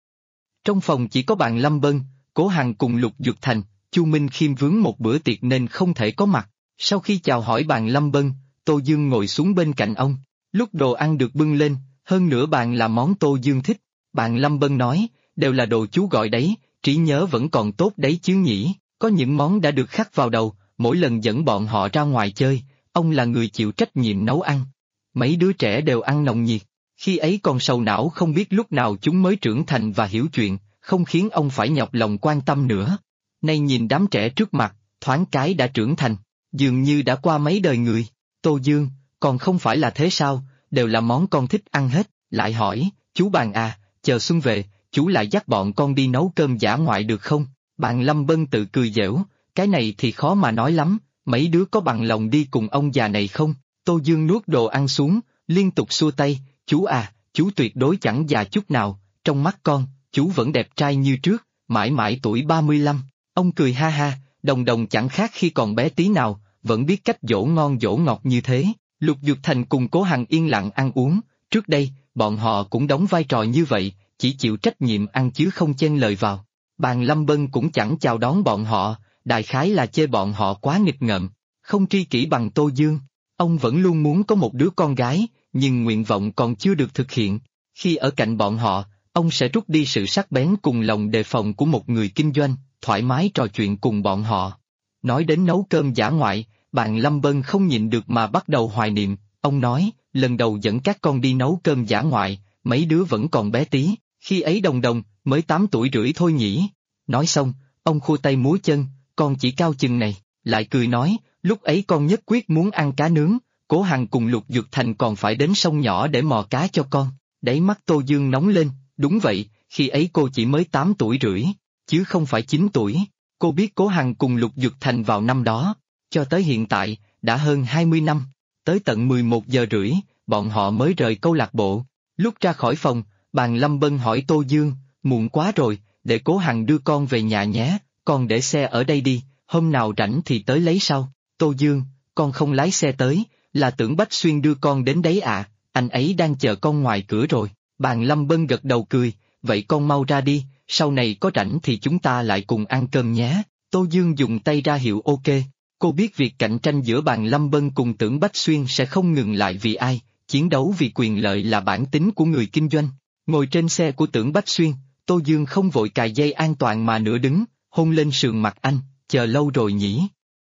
Speaker 2: Trong phòng chỉ có bạn Lâm Bân, Cố Hằng cùng Lục Dược Thành, Chu Minh Khiêm vướng một bữa tiệc nên không thể có mặt. Sau khi chào hỏi bạn Lâm Bân, Tô Dương ngồi xuống bên cạnh ông. Lúc đồ ăn được bưng lên, hơn nữa bạn là món Tô Dương thích. Bạn Lâm Bân nói, đều là đồ chú gọi đấy, trí nhớ vẫn còn tốt đấy chứ nhỉ. Có những món đã được khắc vào đầu, mỗi lần dẫn bọn họ ra ngoài chơi, ông là người chịu trách nhiệm nấu ăn. Mấy đứa trẻ đều ăn nồng nhiệt. Khi ấy còn sầu não không biết lúc nào chúng mới trưởng thành và hiểu chuyện, không khiến ông phải nhọc lòng quan tâm nữa. Nay nhìn đám trẻ trước mặt, thoáng cái đã trưởng thành, dường như đã qua mấy đời người. Tô Dương, còn không phải là thế sao, đều là món con thích ăn hết. Lại hỏi, chú Bàn à, chờ xuân về, chú lại dắt bọn con đi nấu cơm dã ngoại được không? Bạn Lâm Bân tự cười giễu, cái này thì khó mà nói lắm, mấy đứa có bằng lòng đi cùng ông già này không? Tô Dương nuốt đồ ăn xuống, liên tục xua tay, chú à, chú tuyệt đối chẳng già chút nào, trong mắt con, chú vẫn đẹp trai như trước, mãi mãi tuổi 35. Ông cười ha ha, đồng đồng chẳng khác khi còn bé tí nào, vẫn biết cách dỗ ngon dỗ ngọt như thế. Lục Dược Thành cùng Cố Hằng yên lặng ăn uống, trước đây, bọn họ cũng đóng vai trò như vậy, chỉ chịu trách nhiệm ăn chứ không chen lời vào. Bàn Lâm Bân cũng chẳng chào đón bọn họ, đại khái là chê bọn họ quá nghịch ngợm, không tri kỷ bằng Tô Dương. Ông vẫn luôn muốn có một đứa con gái, nhưng nguyện vọng còn chưa được thực hiện. Khi ở cạnh bọn họ, ông sẽ rút đi sự sắc bén cùng lòng đề phòng của một người kinh doanh, thoải mái trò chuyện cùng bọn họ. Nói đến nấu cơm dã ngoại, bạn Lâm Bân không nhịn được mà bắt đầu hoài niệm. Ông nói, lần đầu dẫn các con đi nấu cơm dã ngoại, mấy đứa vẫn còn bé tí, khi ấy đồng đồng, mới 8 tuổi rưỡi thôi nhỉ. Nói xong, ông khua tay múa chân, con chỉ cao chừng này, lại cười nói, lúc ấy con nhất quyết muốn ăn cá nướng, Cố Hằng cùng Lục Dược Thành còn phải đến sông nhỏ để mò cá cho con. Đáy mắt Tô Dương nóng lên, đúng vậy, khi ấy cô chỉ mới 8 tuổi rưỡi, chứ không phải 9 tuổi. Cô biết Cố Hằng cùng Lục Dược Thành vào năm đó, cho tới hiện tại, đã hơn 20 năm. Tới tận 11 giờ rưỡi, bọn họ mới rời câu lạc bộ. Lúc ra khỏi phòng, bàn Lâm Bân hỏi Tô Dương, muộn quá rồi, để Cố Hằng đưa con về nhà nhé, con để xe ở đây đi, hôm nào rảnh thì tới lấy sau. Tô Dương, con không lái xe tới, là Tưởng Bách Xuyên đưa con đến đấy à, anh ấy đang chờ con ngoài cửa rồi. Bàn Lâm Bân gật đầu cười, vậy con mau ra đi, sau này có rảnh thì chúng ta lại cùng ăn cơm nhé. Tô Dương dùng tay ra hiệu ok. Cô biết việc cạnh tranh giữa bàn Lâm Bân cùng Tưởng Bách Xuyên sẽ không ngừng lại vì ai, chiến đấu vì quyền lợi là bản tính của người kinh doanh. Ngồi trên xe của Tưởng Bách Xuyên, Tô Dương không vội cài dây an toàn mà nửa đứng, hôn lên sườn mặt anh, chờ lâu rồi nhỉ.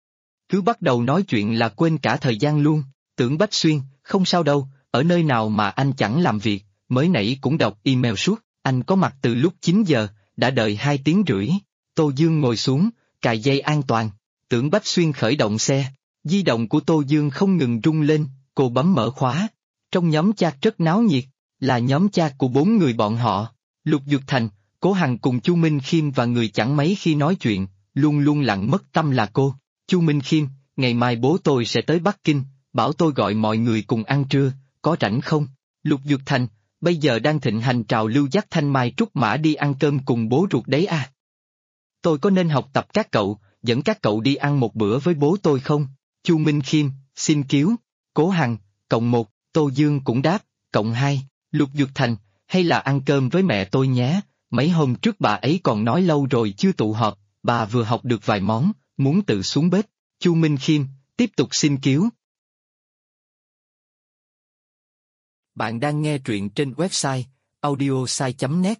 Speaker 2: Cứ bắt đầu nói chuyện là quên cả thời gian luôn. Tưởng Bách Xuyên, không sao đâu, ở nơi nào mà anh chẳng làm việc, mới nãy cũng đọc email suốt, anh có mặt từ lúc 9 giờ, đã đợi 2 tiếng rưỡi. Tô Dương ngồi xuống, cài dây an toàn. Tưởng Bách Xuyên khởi động xe, di động của Tô Dương không ngừng rung lên, cô bấm mở khóa. Trong nhóm chat rất náo nhiệt, là nhóm chat của 4 người bọn họ, Lục Dược Thành, Cố Hằng cùng Chu Minh Khiêm và người chẳng mấy khi nói chuyện, luôn luôn lặng mất tâm là cô. Chu Minh Khiêm, ngày mai bố tôi sẽ tới Bắc Kinh, bảo tôi gọi mọi người cùng ăn trưa, có rảnh không? Lục Dược Thành, bây giờ đang thịnh hành trào lưu dắt Thanh Mai Trúc Mã đi ăn cơm cùng bố ruột đấy à? Tôi có nên học tập các cậu, dẫn các cậu đi ăn một bữa với bố tôi không? Chu Minh Khiêm, xin cứu. Cố Hằng, +1, Tô Dương cũng đáp, +2, Lục Dược Thành, hay là ăn cơm với mẹ tôi nhé, mấy hôm trước bà ấy còn nói lâu rồi chưa tụ họp, bà vừa học được vài món, muốn tự xuống bếp. Chu Minh Khiêm, tiếp tục xin cứu.
Speaker 1: Bạn đang nghe truyện trên website audiosai.net.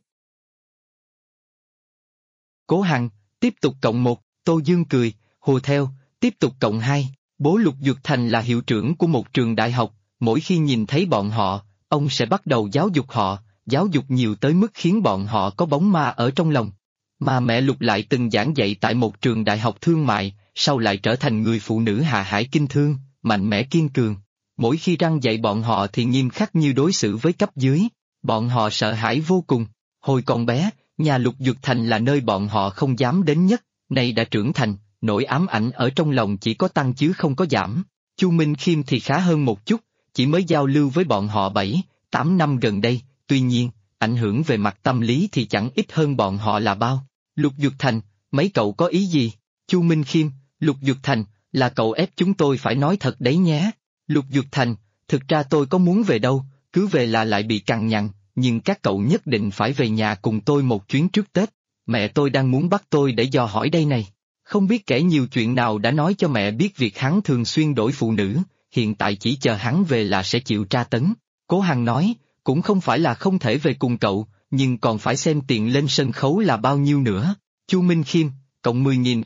Speaker 2: Cố Hằng, tiếp tục +1, Tô Dương cười, hùa theo, tiếp tục +2, bố Lục Dược Thành là hiệu trưởng của một trường đại học, mỗi khi nhìn thấy bọn họ, ông sẽ bắt đầu giáo dục họ, giáo dục nhiều tới mức khiến bọn họ có bóng ma ở trong lòng. Mà mẹ Lục lại từng giảng dạy tại một trường đại học thương mại, sau lại trở thành người phụ nữ hạ hải kinh thương, mạnh mẽ kiên cường. Mỗi khi răn dạy bọn họ thì nghiêm khắc như đối xử với cấp dưới, bọn họ sợ hãi vô cùng. Hồi còn bé, nhà Lục Dược Thành là nơi bọn họ không dám đến nhất, nay đã trưởng thành, nỗi ám ảnh ở trong lòng chỉ có tăng chứ không có giảm. Chu Minh Khiêm thì khá hơn một chút, chỉ mới giao lưu với bọn họ 7, 8 năm gần đây, tuy nhiên, ảnh hưởng về mặt tâm lý thì chẳng ít hơn bọn họ là bao. Lục Duyệt Thành, mấy cậu có ý gì? Chu Minh Khiêm, Lục Duyệt Thành, là cậu ép chúng tôi phải nói thật đấy nhé. Lục Duyệt Thành, thực ra tôi có muốn về đâu, cứ về là lại bị cằn nhằn, nhưng các cậu nhất định phải về nhà cùng tôi một chuyến trước Tết. Mẹ tôi đang muốn bắt tôi để dò hỏi đây này. Không biết kể nhiều chuyện nào đã nói cho mẹ biết việc hắn thường xuyên đổi phụ nữ, hiện tại chỉ chờ hắn về là sẽ chịu tra tấn. Cố Hằng nói, cũng không phải là không thể về cùng cậu, nhưng còn phải xem tiền lên sân khấu là bao nhiêu nữa. Chu Minh Khiêm, cộng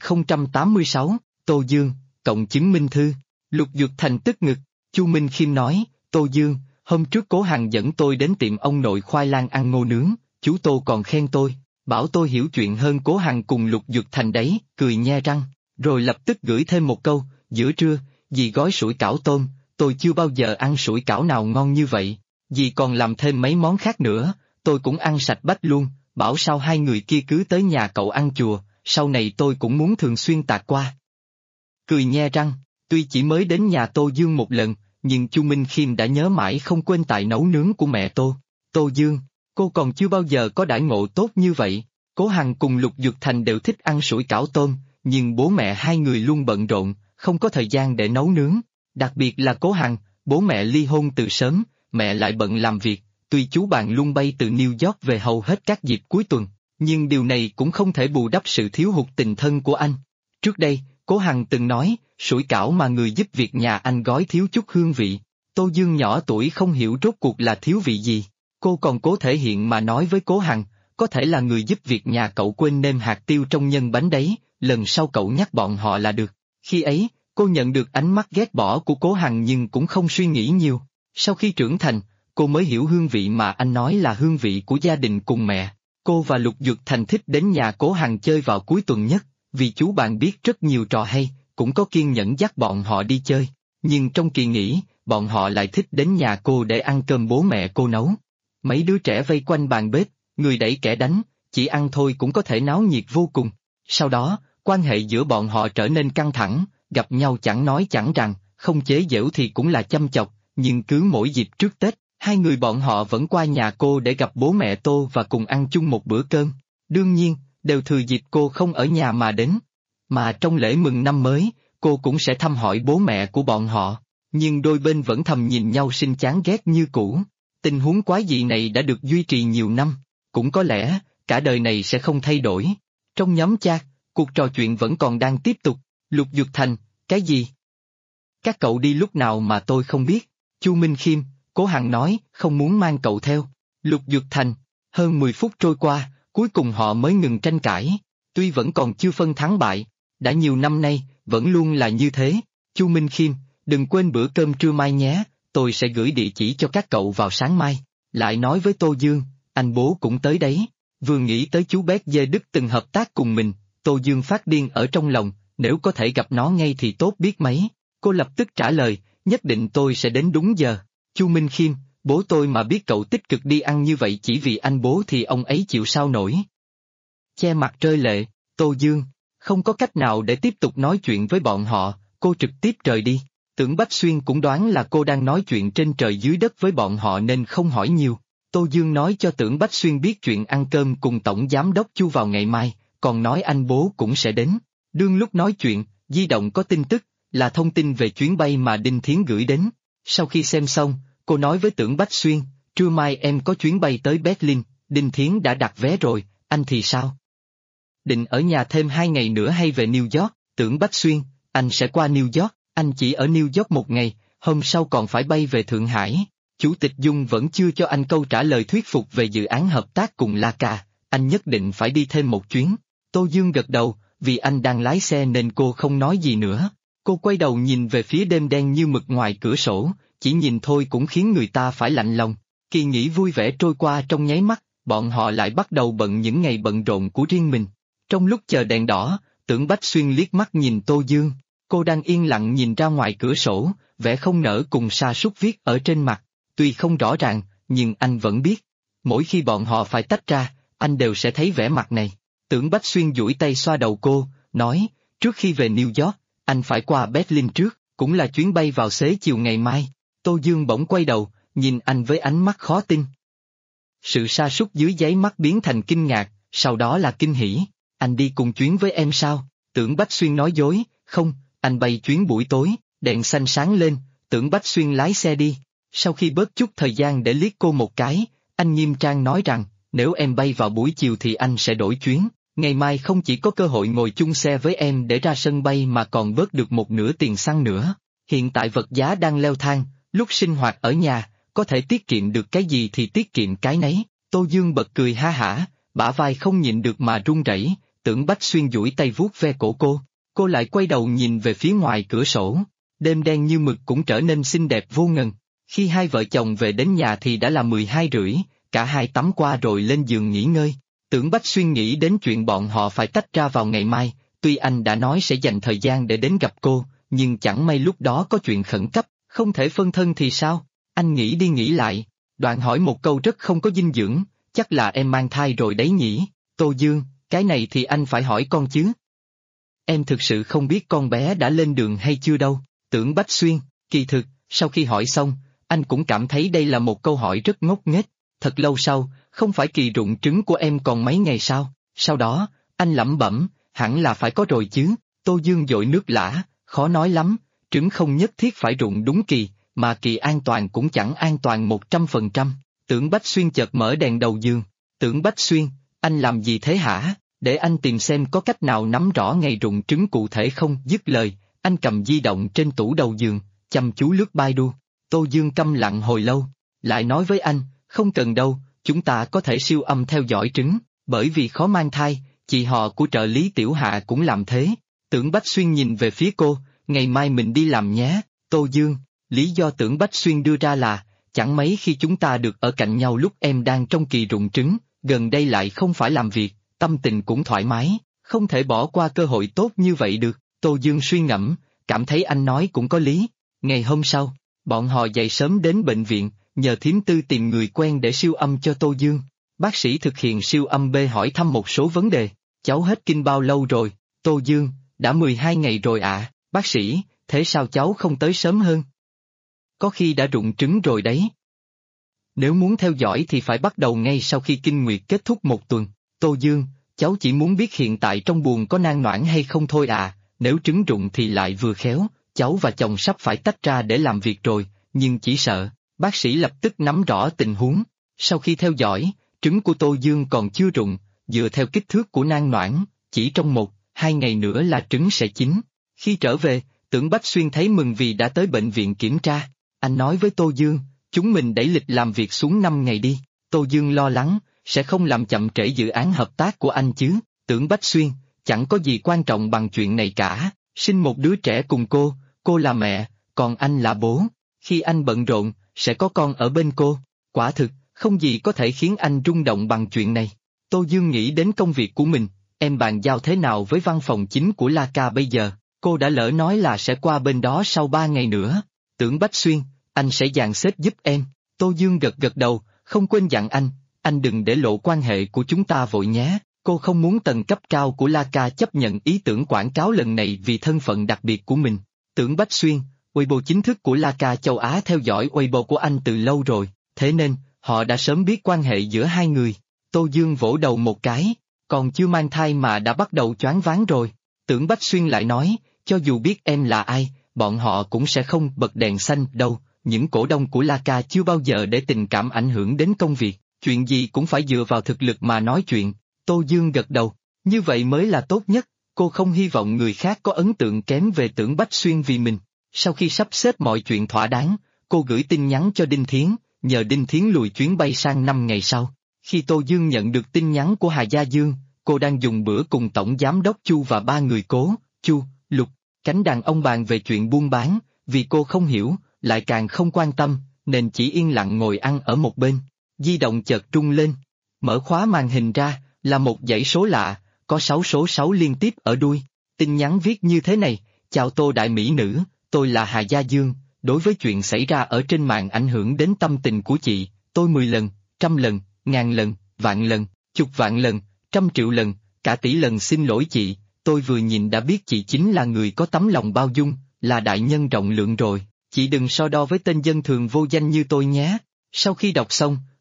Speaker 2: 10.086, Tô Dương, cộng chứng minh thư. Lục Duyệt Thành tức ngực, Chu Minh Khiêm nói, Tô Dương, hôm trước Cố Hằng dẫn tôi đến tiệm ông nội khoai lang ăn ngô nướng, chú Tô còn khen tôi, bảo tôi hiểu chuyện hơn Cố Hằng cùng Lục Duyệt Thành đấy, cười nhe răng, rồi lập tức gửi thêm một câu, giữa trưa, dì gói sủi cảo tôm, tôi chưa bao giờ ăn sủi cảo nào ngon như vậy, dì còn làm thêm mấy món khác nữa, tôi cũng ăn sạch bách luôn, bảo sao hai người kia cứ tới nhà cậu ăn chùa, sau này tôi cũng muốn thường xuyên tạt qua. Cười nhe răng, tuy chỉ mới đến nhà Tô Dương một lần, nhưng Chu Minh Khiêm đã nhớ mãi không quên tài nấu nướng của mẹ Tô. Tô Dương, cô còn chưa bao giờ có đãi ngộ tốt như vậy. Cố Hằng cùng Lục Duyệt Thành đều thích ăn sủi cảo tôm, nhưng bố mẹ hai người luôn bận rộn, không có thời gian để nấu nướng. Đặc biệt là Cố Hằng, bố mẹ ly hôn từ sớm, mẹ lại bận làm việc, tuy chú bạn luôn bay từ New York về hầu hết các dịp cuối tuần, nhưng điều này cũng không thể bù đắp sự thiếu hụt tình thân của anh. Trước đây, Cố Hằng từng nói, sủi cảo mà người giúp việc nhà anh gói thiếu chút hương vị. Tô Dương nhỏ tuổi không hiểu rốt cuộc là thiếu vị gì. Cô còn cố thể hiện mà nói với Cố Hằng, có thể là người giúp việc nhà cậu quên nêm hạt tiêu trong nhân bánh đấy, lần sau cậu nhắc bọn họ là được. Khi ấy, cô nhận được ánh mắt ghét bỏ của Cố Hằng nhưng cũng không suy nghĩ nhiều. Sau khi trưởng thành, cô mới hiểu hương vị mà anh nói là hương vị của gia đình cùng mẹ. Cô và Lục Duyệt Thành thích đến nhà Cố Hằng chơi vào cuối tuần nhất, vì chú bạn biết rất nhiều trò hay, cũng có kiên nhẫn dắt bọn họ đi chơi. Nhưng trong kỳ nghỉ, bọn họ lại thích đến nhà cô để ăn cơm bố mẹ cô nấu. Mấy đứa trẻ vây quanh bàn bếp, người đẩy kẻ đánh, chỉ ăn thôi cũng có thể náo nhiệt vô cùng. Sau đó, quan hệ giữa bọn họ trở nên căng thẳng, gặp nhau chẳng nói chẳng rằng, không chế giễu thì cũng là chăm chọc, nhưng cứ mỗi dịp trước Tết, hai người bọn họ vẫn qua nhà cô để gặp bố mẹ Tô và cùng ăn chung một bữa cơm. Đương nhiên, đều thừa dịp cô không ở nhà mà đến. Mà trong lễ mừng năm mới, cô cũng sẽ thăm hỏi bố mẹ của bọn họ, nhưng đôi bên vẫn thầm nhìn nhau sinh chán ghét như cũ. Tình huống quái dị này đã được duy trì nhiều năm, cũng có lẽ, cả đời này sẽ không thay đổi. Trong nhóm chat, cuộc trò chuyện vẫn còn đang tiếp tục. Lục Duyệt Thành, cái gì? Các cậu đi lúc nào mà tôi không biết? Chu Minh Khiêm, Cố Hằng nói, không muốn mang cậu theo. Lục Duyệt Thành, hơn 10 phút trôi qua, cuối cùng họ mới ngừng tranh cãi. Tuy vẫn còn chưa phân thắng bại, đã nhiều năm nay, vẫn luôn là như thế. Chu Minh Khiêm, đừng quên bữa cơm trưa mai nhé, tôi sẽ gửi địa chỉ cho các cậu vào sáng mai. Lại nói với Tô Dương, anh bố cũng tới đấy. Vừa nghĩ tới chú bé Dê Đức từng hợp tác cùng mình, Tô Dương phát điên ở trong lòng, nếu có thể gặp nó ngay thì tốt biết mấy. Cô lập tức trả lời, nhất định tôi sẽ đến đúng giờ. Chu Minh Khiêm, bố tôi mà biết cậu tích cực đi ăn như vậy chỉ vì anh bố thì ông ấy chịu sao nổi. Che mặt rơi lệ, Tô Dương, không có cách nào để tiếp tục nói chuyện với bọn họ, cô trực tiếp rời đi. Tưởng Bách Xuyên cũng đoán là cô đang nói chuyện trên trời dưới đất với bọn họ nên không hỏi nhiều. Tô Dương nói cho Tưởng Bách Xuyên biết chuyện ăn cơm cùng Tổng Giám đốc Chu vào ngày mai, còn nói anh bố cũng sẽ đến. Đương lúc nói chuyện, di động có tin tức, là thông tin về chuyến bay mà Đinh Thiến gửi đến. Sau khi xem xong, cô nói với Tưởng Bách Xuyên, trưa mai em có chuyến bay tới Berlin, Đinh Thiến đã đặt vé rồi, anh thì sao? Định ở nhà thêm 2 ngày nữa hay về New York? Tưởng Bách Xuyên, anh sẽ qua New York, anh chỉ ở New York 1 ngày, hôm sau còn phải bay về Thượng Hải. Chủ tịch Dung vẫn chưa cho anh câu trả lời thuyết phục về dự án hợp tác cùng Laca, anh nhất định phải đi thêm một chuyến. Tô Dương gật đầu, vì anh đang lái xe nên cô không nói gì nữa. Cô quay đầu nhìn về phía đêm đen như mực ngoài cửa sổ, chỉ nhìn thôi cũng khiến người ta phải lạnh lòng. Kỳ nghỉ vui vẻ trôi qua trong nháy mắt, bọn họ lại bắt đầu bận những ngày bận rộn của riêng mình. Trong lúc chờ đèn đỏ, Tưởng Bách Xuyên liếc mắt nhìn Tô Dương, cô đang yên lặng nhìn ra ngoài cửa sổ, vẻ không nỡ cùng sa sút viết ở trên mặt. Tuy không rõ ràng, nhưng anh vẫn biết. Mỗi khi bọn họ phải tách ra, anh đều sẽ thấy vẻ mặt này. Tưởng Bách Xuyên duỗi tay xoa đầu cô, nói, trước khi về New York, anh phải qua Berlin trước, cũng là chuyến bay vào xế chiều ngày mai. Tô Dương bỗng quay đầu, nhìn anh với ánh mắt khó tin. Sự sa sút dưới giấy mắt biến thành kinh ngạc, sau đó là kinh hỉ. Anh đi cùng chuyến với em sao? Tưởng Bách Xuyên nói dối, không, anh bay chuyến buổi tối, đèn xanh sáng lên, Tưởng Bách Xuyên lái xe đi. Sau khi bớt chút thời gian để liếc cô một cái, anh nghiêm trang nói rằng, nếu em bay vào buổi chiều thì anh sẽ đổi chuyến, ngày mai không chỉ có cơ hội ngồi chung xe với em để ra sân bay mà còn bớt được một nửa tiền xăng nữa. Hiện tại vật giá đang leo thang, lúc sinh hoạt ở nhà, có thể tiết kiệm được cái gì thì tiết kiệm cái nấy. Tô Dương bật cười ha hả, bả vai không nhịn được mà run rẩy. Tưởng Bách Xuyên duỗi tay vuốt ve cổ cô lại quay đầu nhìn về phía ngoài cửa sổ. Đêm đen như mực cũng trở nên xinh đẹp vô ngần. Khi hai vợ chồng về đến nhà thì đã là 12:30, cả hai tắm qua rồi lên giường nghỉ ngơi. Tưởng Bách Xuyên nghĩ đến chuyện bọn họ phải tách ra vào ngày mai, tuy anh đã nói sẽ dành thời gian để đến gặp cô, nhưng chẳng may lúc đó có chuyện khẩn cấp, không thể phân thân thì sao? Anh nghĩ đi nghĩ lại, đoạn hỏi một câu rất không có dinh dưỡng, chắc là em mang thai rồi đấy nhỉ? Tô Dương, cái này thì anh phải hỏi con chứ. Em thực sự không biết con bé đã lên đường hay chưa đâu. Tưởng Bách Xuyên, kỳ thực, sau khi hỏi xong, anh cũng cảm thấy đây là một câu hỏi rất ngốc nghếch. Thật lâu sau, không phải kỳ rụng trứng của em còn mấy ngày sao? Sau đó, anh lẩm bẩm, hẳn là phải có rồi chứ. Tô Dương dội nước lã, khó nói lắm, trứng không nhất thiết phải rụng đúng kỳ, mà kỳ an toàn cũng chẳng an toàn 100%. Tưởng Bách Xuyên chợt mở đèn đầu giường. Tưởng Bách Xuyên, anh làm gì thế hả? Để anh tìm xem có cách nào nắm rõ ngày rụng trứng cụ thể không. Dứt lời, anh cầm di động trên tủ đầu giường, chăm chú lướt Baidu. Tô Dương câm lặng hồi lâu, lại nói với anh, không cần đâu, chúng ta có thể siêu âm theo dõi trứng, bởi vì khó mang thai, chị họ của trợ lý Tiểu Hạ cũng làm thế. Tưởng Bách Xuyên nhìn về phía cô, ngày mai mình đi làm nhé. Tô Dương, lý do Tưởng Bách Xuyên đưa ra là, chẳng mấy khi chúng ta được ở cạnh nhau lúc em đang trong kỳ rụng trứng, gần đây lại không phải làm việc, tâm tình cũng thoải mái, không thể bỏ qua cơ hội tốt như vậy được. Tô Dương suy ngẫm, cảm thấy anh nói cũng có lý. Ngày hôm sau, bọn họ dậy sớm đến bệnh viện, nhờ thím Tư tìm người quen để siêu âm cho Tô Dương. Bác sĩ thực hiện siêu âm B hỏi thăm một số vấn đề. Cháu hết kinh bao lâu rồi? Tô Dương, đã 12 ngày rồi ạ. Bác sĩ, thế sao cháu không tới sớm hơn? Có khi đã rụng trứng rồi đấy. Nếu muốn theo dõi thì phải bắt đầu ngay sau khi kinh nguyệt kết thúc 1 tuần. Tô Dương, cháu chỉ muốn biết hiện tại trong buồng có nang noãn hay không thôi à, nếu trứng rụng thì lại vừa khéo, cháu và chồng sắp phải tách ra để làm việc rồi, nhưng chỉ sợ. Bác sĩ lập tức nắm rõ tình huống. Sau khi theo dõi, trứng của Tô Dương còn chưa rụng, dựa theo kích thước của nang noãn, chỉ trong 1-2 ngày nữa là trứng sẽ chín. Khi trở về, Tưởng Bách Xuyên thấy mừng vì đã tới bệnh viện kiểm tra. Anh nói với Tô Dương, chúng mình đẩy lịch làm việc xuống 5 ngày đi. Tô Dương lo lắng, sẽ không làm chậm trễ dự án hợp tác của anh chứ. Tưởng Bách Xuyên, chẳng có gì quan trọng bằng chuyện này cả, sinh một đứa trẻ cùng cô là mẹ, còn anh là bố. Khi anh bận rộn, sẽ có con ở bên cô. Quả thực, không gì có thể khiến anh rung động bằng chuyện này. Tô Dương nghĩ đến công việc của mình, em bàn giao thế nào với văn phòng chính của La Ca bây giờ? Cô đã lỡ nói là sẽ qua bên đó sau 3 ngày nữa. Tưởng Bách Xuyên, anh sẽ dàn xếp giúp em. Tô Dương gật gật đầu, không quên dặn anh đừng để lộ quan hệ của chúng ta vội nhé. Cô không muốn tầng cấp cao của La Ca chấp nhận ý tưởng quảng cáo lần này vì thân phận đặc biệt của mình. Tưởng Bách Xuyên, Weibo chính thức của La Ca châu Á theo dõi Weibo của anh từ lâu rồi, thế nên, họ đã sớm biết quan hệ giữa hai người. Tô Dương vỗ đầu một cái, còn chưa mang thai mà đã bắt đầu choáng váng rồi. Tưởng Bách Xuyên lại nói, cho dù biết em là ai, bọn họ cũng sẽ không bật đèn xanh đâu, những cổ đông của La Ca chưa bao giờ để tình cảm ảnh hưởng đến công việc, chuyện gì cũng phải dựa vào thực lực mà nói chuyện. Tô Dương gật đầu, như vậy mới là tốt nhất, cô không hy vọng người khác có ấn tượng kém về Tưởng Bách Xuyên vì mình. Sau khi sắp xếp mọi chuyện thỏa đáng, cô gửi tin nhắn cho Đinh Thiến, nhờ Đinh Thiến lùi chuyến bay sang 5 ngày sau. Khi Tô Dương nhận được tin nhắn của Hà Gia Dương, cô đang dùng bữa cùng Tổng Giám đốc Chu và 3 người Cố, Chu, Lục, cánh đàn ông bàn về chuyện buôn bán, vì cô không hiểu, lại càng không quan tâm, nên chỉ yên lặng ngồi ăn ở một bên. Di động chợt rung lên, mở khóa màn hình ra, là một dãy số lạ, có 6 số 6 liên tiếp ở đuôi. Tin nhắn viết như thế này, chào Tô đại mỹ nữ, tôi là Hà Gia Dương, đối với chuyện xảy ra ở trên mạng ảnh hưởng đến tâm tình của chị, tôi 10 lần, 100 lần, 1000 lần, vạn lần, chục vạn lần, 100 triệu lần, cả tỷ lần xin lỗi chị, tôi vừa nhìn đã biết chị chính là người có tấm lòng bao dung, là đại nhân rộng lượng rồi, chị đừng so đo với tên dân thường vô danh như tôi nhé. Sau khi đọc xong,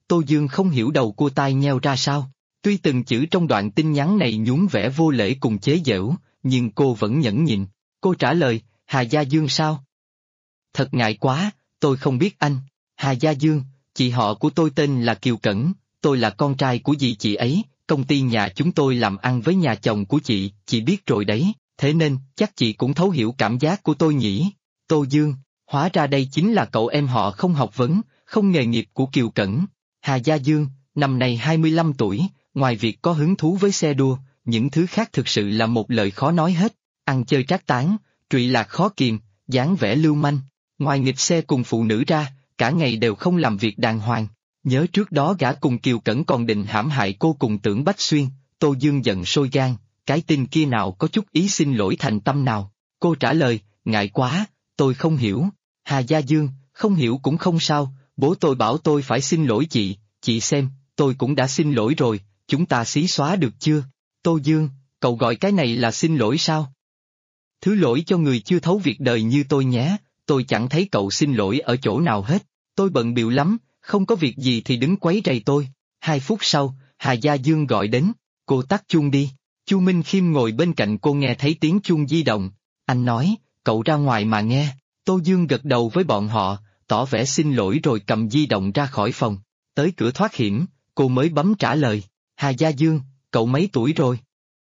Speaker 2: Tô Dương không hiểu đầu cua tai nheo ra sao. Tuy từng chữ trong đoạn tin nhắn này nhuốm vẻ vô lễ cùng chế giễu, nhưng cô vẫn nhẫn nhịn. Cô trả lời, Hà Gia Dương sao? Thật ngại quá, tôi không biết anh. Hà Gia Dương, chị họ của tôi tên là Kiều Cẩn, tôi là con trai của dì chị ấy, công ty nhà chúng tôi làm ăn với nhà chồng của chị biết rồi đấy, thế nên chắc chị cũng thấu hiểu cảm giác của tôi nhỉ. Tô Dương, hóa ra đây chính là cậu em họ không học vấn, không nghề nghiệp của Kiều Cẩn. Hà Gia Dương, năm nay 25 tuổi, ngoài việc có hứng thú với xe đua, những thứ khác thực sự là một lời khó nói hết. Ăn chơi trác tán, trụy lạc khó kiềm, dáng vẻ lưu manh. Ngoài nghịch xe cùng phụ nữ ra, cả ngày đều không làm việc đàng hoàng. Nhớ trước đó gã cùng Kiều Cẩn còn định hãm hại cô cùng Tưởng Bách Xuyên, Tô Dương giận sôi gan, cái tin kia nào có chút ý xin lỗi thành tâm nào. Cô trả lời, ngại quá, tôi không hiểu. Hà Gia Dương, không hiểu cũng không sao, bố tôi bảo tôi phải xin lỗi chị xem, tôi cũng đã xin lỗi rồi, chúng ta xí xóa được chưa? Tô Dương, cậu gọi cái này là xin lỗi sao? Thứ lỗi cho người chưa thấu việc đời như tôi nhé, tôi chẳng thấy cậu xin lỗi ở chỗ nào hết, tôi bận bịu lắm, không có việc gì thì đứng quấy rầy tôi. 2 phút sau, Hà Gia Dương gọi đến, cô tắt chuông đi. Chu Minh Khiêm ngồi bên cạnh cô nghe thấy tiếng chuông di động, anh nói, cậu ra ngoài mà nghe. Tô Dương gật đầu với bọn họ, tỏ vẻ xin lỗi rồi cầm di động ra khỏi phòng. Tới cửa thoát hiểm, cô mới bấm trả lời, Hà Gia Dương, cậu mấy tuổi rồi?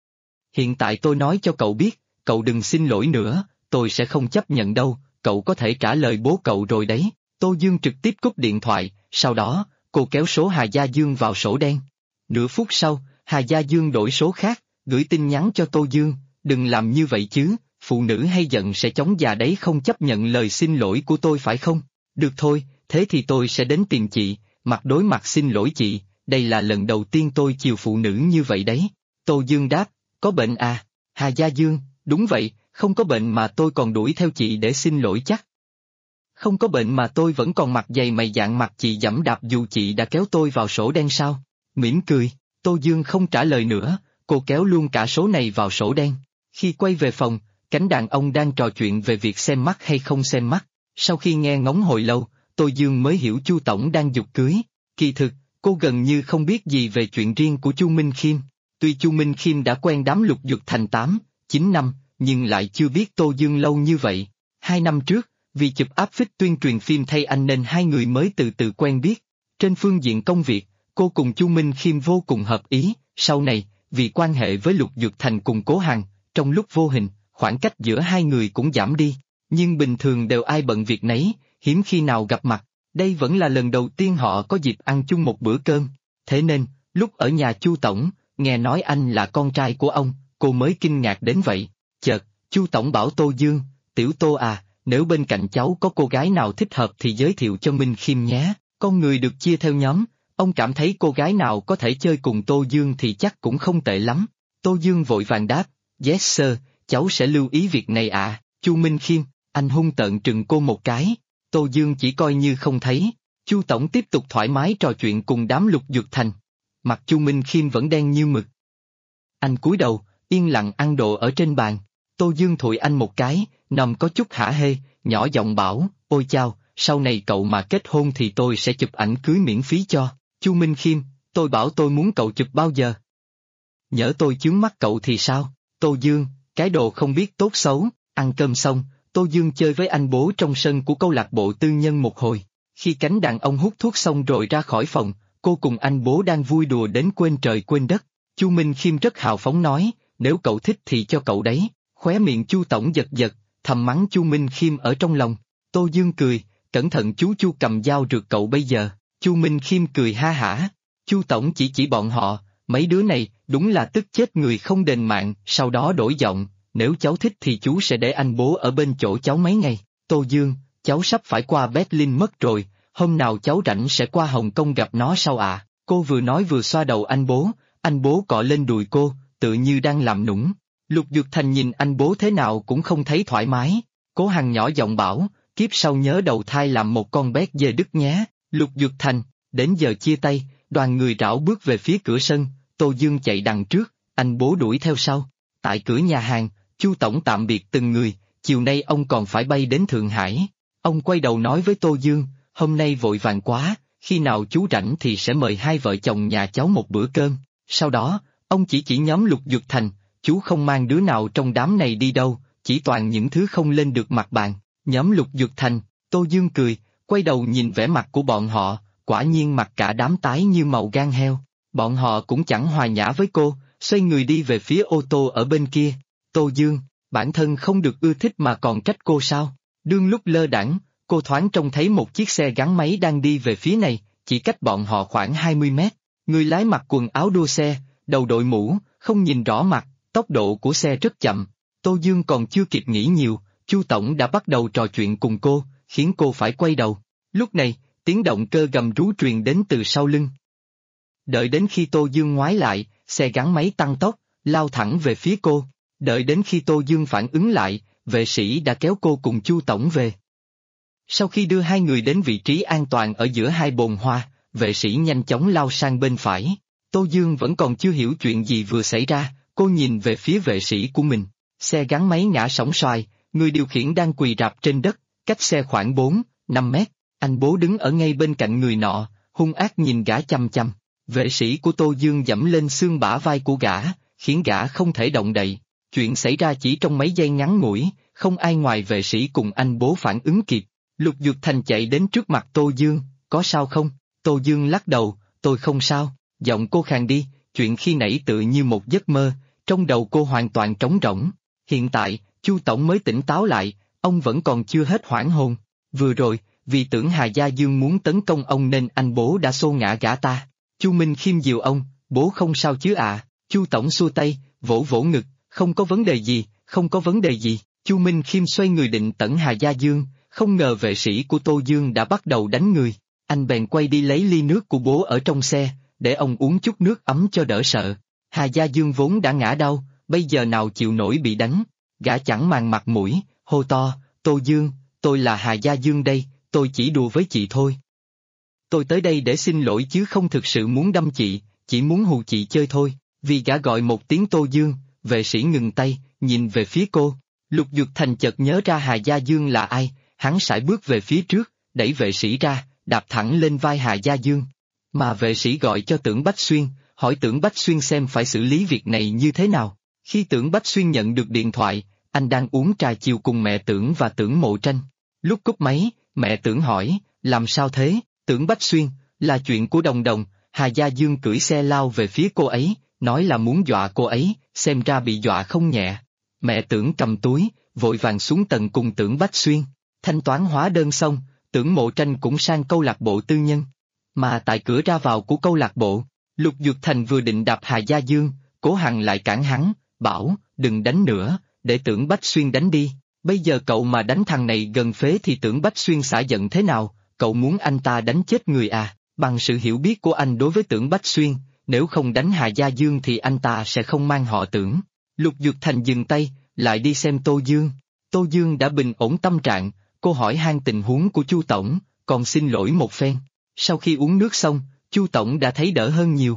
Speaker 2: Hiện tại tôi nói cho cậu biết, cậu đừng xin lỗi nữa, tôi sẽ không chấp nhận đâu, cậu có thể trả lời bố cậu rồi đấy. Tô Dương trực tiếp cúp điện thoại, sau đó, cô kéo số Hà Gia Dương vào sổ đen. Nửa phút sau, Hà Gia Dương đổi số khác, gửi tin nhắn cho Tô Dương, đừng làm như vậy chứ, phụ nữ hay giận sẽ chóng già đấy, không chấp nhận lời xin lỗi của tôi phải không? Được thôi, thế thì tôi sẽ đến tìm chị, mặt đối mặt xin lỗi chị, đây là lần đầu tiên tôi chiều phụ nữ như vậy đấy. Tô Dương đáp, có bệnh à? Hà Gia Dương, đúng vậy, không có bệnh mà tôi còn đuổi theo chị để xin lỗi chắc. Không có bệnh mà tôi vẫn còn mặt dày mày dạn mặt chị giẫm đạp dù chị đã kéo tôi vào sổ đen sao? Mỉm cười, Tô Dương không trả lời nữa, cô kéo luôn cả số này vào sổ đen. Khi quay về phòng, cánh đàn ông đang trò chuyện về việc xem mắt hay không xem mắt. Sau khi nghe ngóng hồi lâu, Tô Dương mới hiểu Chu Tổng đang giục cưới. Kỳ thực, cô gần như không biết gì về chuyện riêng của Chu Minh Khiêm. Tuy Chu Minh Khiêm đã quen đám Lục Dực Thành 8, 9 năm, nhưng lại chưa biết Tô Dương lâu như vậy. 2 năm trước, vì chụp áp phích tuyên truyền phim thay anh nên hai người mới từ từ quen biết. Trên phương diện công việc, cô cùng Chu Minh Khiêm vô cùng hợp ý, sau này, vì quan hệ với Lục Dực Thành cùng Cố Hằng, trong lúc vô hình, khoảng cách giữa hai người cũng giảm đi, nhưng bình thường đều ai bận việc nấy, hiếm khi nào gặp mặt, đây vẫn là lần đầu tiên họ có dịp ăn chung một bữa cơm, thế nên, lúc ở nhà Chu Tổng, nghe nói anh là con trai của ông, cô mới kinh ngạc đến vậy. Chợt, Chu Tổng bảo Tô Dương, tiểu Tô à, nếu bên cạnh cháu có cô gái nào thích hợp thì giới thiệu cho Minh Khiêm nhé, con người được chia theo nhóm, ông cảm thấy cô gái nào có thể chơi cùng Tô Dương thì chắc cũng không tệ lắm. Tô Dương vội vàng đáp, yes sir, cháu sẽ lưu ý việc này ạ. Chu Minh Khiêm, anh hung tợn trừng cô một cái, Tô Dương chỉ coi như không thấy. Chu Tổng tiếp tục thoải mái trò chuyện cùng đám Lục Dực Thành. Mặt Chu Minh Khiêm vẫn đen như mực. Anh cúi đầu, yên lặng ăn đồ ở trên bàn. Tô Dương thụi anh một cái, nằm có chút hả hê, nhỏ giọng bảo, ôi chao, sau này cậu mà kết hôn thì tôi sẽ chụp ảnh cưới miễn phí cho. Chu Minh Khiêm, tôi bảo tôi muốn cậu chụp bao giờ? Nhỡ tôi chướng mắt cậu thì sao? Tô Dương, cái đồ không biết tốt xấu. Ăn cơm xong, Tô Dương chơi với anh bố trong sân của câu lạc bộ tư nhân một hồi. Khi cánh đàn ông hút thuốc xong rồi ra khỏi phòng, cô cùng anh bố đang vui đùa đến quên trời quên đất. Chu Minh Khiêm rất hào phóng nói, nếu cậu thích thì cho cậu đấy. Khóe miệng Chu Tổng giật giật, thầm mắng Chu Minh Khiêm ở trong lòng. Tô Dương cười, cẩn thận chú Chu cầm dao rượt cậu bây giờ. Chu Minh Khiêm cười ha hả. Chu Tổng chỉ bọn họ, mấy đứa này đúng là tức chết người không đền mạng. Sau đó đổi giọng, nếu cháu thích thì chú sẽ để anh bố ở bên chỗ cháu mấy ngày. Tô Dương, cháu sắp phải qua Berlin mất rồi, hôm nào cháu rảnh sẽ qua Hồng Kông gặp nó sao ạ? Cô vừa nói vừa xoa đầu anh bố cọ lên đùi cô, tự như đang làm nũng. Lục Dực Thành nhìn anh bố thế nào cũng không thấy thoải mái. Cố Hằng nhỏ giọng bảo, kiếp sau nhớ đầu thai làm một con béc dê Đức nhé. Lục Dực Thành, đến giờ chia tay, đoàn người rảo bước về phía cửa sân, Tô Dương chạy đằng trước, anh bố đuổi theo sau. Tại cửa nhà hàng, Chu Tổng tạm biệt từng người, chiều nay ông còn phải bay đến Thượng Hải. Ông quay đầu nói với Tô Dương, hôm nay vội vàng quá, khi nào chú rảnh thì sẽ mời hai vợ chồng nhà cháu một bữa cơm. Sau đó, ông chỉ nhóm Lục Dược Thành, chú không mang đứa nào trong đám này đi đâu, chỉ toàn những thứ không lên được mặt bàn. Nhóm Lục Dược Thành, Tô Dương cười, quay đầu nhìn vẻ mặt của bọn họ, quả nhiên mặt cả đám tái như màu gan heo. Bọn họ cũng chẳng hòa nhã với cô, xoay người đi về phía ô tô ở bên kia. Tô Dương, bản thân không được ưa thích mà còn trách cô sao? Đương lúc lơ đãng, cô thoáng trông thấy một chiếc xe gắn máy đang đi về phía này, chỉ cách bọn họ khoảng 20 mét. Người lái mặc quần áo đua xe, đầu đội mũ, không nhìn rõ mặt, tốc độ của xe rất chậm. Tô Dương còn chưa kịp nghĩ nhiều, Chu Tổng đã bắt đầu trò chuyện cùng cô, khiến cô phải quay đầu. Lúc này, tiếng động cơ gầm rú truyền đến từ sau lưng. Đợi đến khi Tô Dương ngoái lại, xe gắn máy tăng tốc, lao thẳng về phía cô. Đợi đến khi Tô Dương phản ứng lại, vệ sĩ đã kéo cô cùng Chu Tổng về. Sau khi đưa hai người đến vị trí an toàn ở giữa hai bồn hoa, vệ sĩ nhanh chóng lao sang bên phải. Tô Dương vẫn còn chưa hiểu chuyện gì vừa xảy ra, cô nhìn về phía vệ sĩ của mình. Xe gắn máy ngã sóng xoài, người điều khiển đang quỳ rạp trên đất, cách xe khoảng 4-5 mét. Anh bố đứng ở ngay bên cạnh người nọ, hung ác nhìn gã chăm chăm. Vệ sĩ của Tô Dương giẫm lên xương bả vai của gã, khiến gã không thể động đậy. Chuyện xảy ra chỉ trong mấy giây ngắn ngủi, không ai ngoài vệ sĩ cùng anh bố phản ứng kịp. Lục Dược Thành chạy đến trước mặt Tô Dương, có sao không? Tô Dương lắc đầu, tôi không sao. Giọng cô khàn đi, chuyện khi nãy tự như một giấc mơ, trong đầu cô hoàn toàn trống rỗng. Hiện tại, Chu Tổng mới tỉnh táo lại, ông vẫn còn chưa hết hoảng hồn. Vừa rồi, vì tưởng Hà Gia Dương muốn tấn công ông nên anh bố đã xô ngã gã ta. Chu Minh Khiêm dìu ông, bố không sao chứ ạ? Chu Tổng xua tay, vỗ vỗ ngực, không có vấn đề gì, không có vấn đề gì. Chu Minh Khiêm xoay người định tẩn Hà Gia Dương, không ngờ vệ sĩ của Tô Dương đã bắt đầu đánh người. Anh bèn quay đi lấy ly nước của bố ở trong xe, để ông uống chút nước ấm cho đỡ sợ. Hà Gia Dương vốn đã ngã đau, bây giờ nào chịu nổi bị đánh. Gã chẳng màng mặt mũi, hô to, Tô Dương, tôi là Hà Gia Dương đây, tôi chỉ đùa với chị thôi. Tôi tới đây để xin lỗi chứ không thực sự muốn đâm chị, chỉ muốn hù chị chơi thôi. Vì gã gọi một tiếng Tô Dương, vệ sĩ ngừng tay, nhìn về phía cô. Lục Dược Thành chợt nhớ ra Hà Gia Dương là ai, hắn sải bước về phía trước, đẩy vệ sĩ ra, đạp thẳng lên vai Hà Gia Dương. Mà vệ sĩ gọi cho Tưởng Bách Xuyên, hỏi Tưởng Bách Xuyên xem phải xử lý việc này như thế nào. Khi Tưởng Bách Xuyên nhận được điện thoại, anh đang uống trà chiều cùng mẹ Tưởng và Tưởng Mộ Tranh. Lúc cúp máy, mẹ Tưởng hỏi, làm sao thế? Tưởng Bách Xuyên, là chuyện của Đồng Đồng. Hà Gia Dương cưỡi xe lao về phía cô ấy, nói là muốn dọa cô ấy, xem ra bị dọa không nhẹ. Mẹ Tưởng cầm túi, vội vàng xuống tầng cùng Tưởng Bách Xuyên. Thanh toán hóa đơn xong, Tưởng Mộ Tranh cũng sang câu lạc bộ tư nhân. Mà tại cửa ra vào của câu lạc bộ, Lục Dược Thành vừa định đạp Hà Gia Dương, Cố Hằng lại cản hắn, bảo, đừng đánh nữa, để Tưởng Bách Xuyên đánh đi. Bây giờ cậu mà đánh thằng này gần phế thì Tưởng Bách Xuyên xả giận thế nào, cậu muốn anh ta đánh chết người à? Bằng sự hiểu biết của anh đối với Tưởng Bách Xuyên, nếu không đánh Hà Gia Dương thì anh ta sẽ không mang họ Tưởng. Lục Dược Thành dừng tay, lại đi xem Tô Dương. Tô Dương đã bình ổn tâm trạng, cô hỏi han tình huống của Chu Tổng, còn xin lỗi một phen. Sau khi uống nước xong, Chu Tổng đã thấy đỡ hơn nhiều.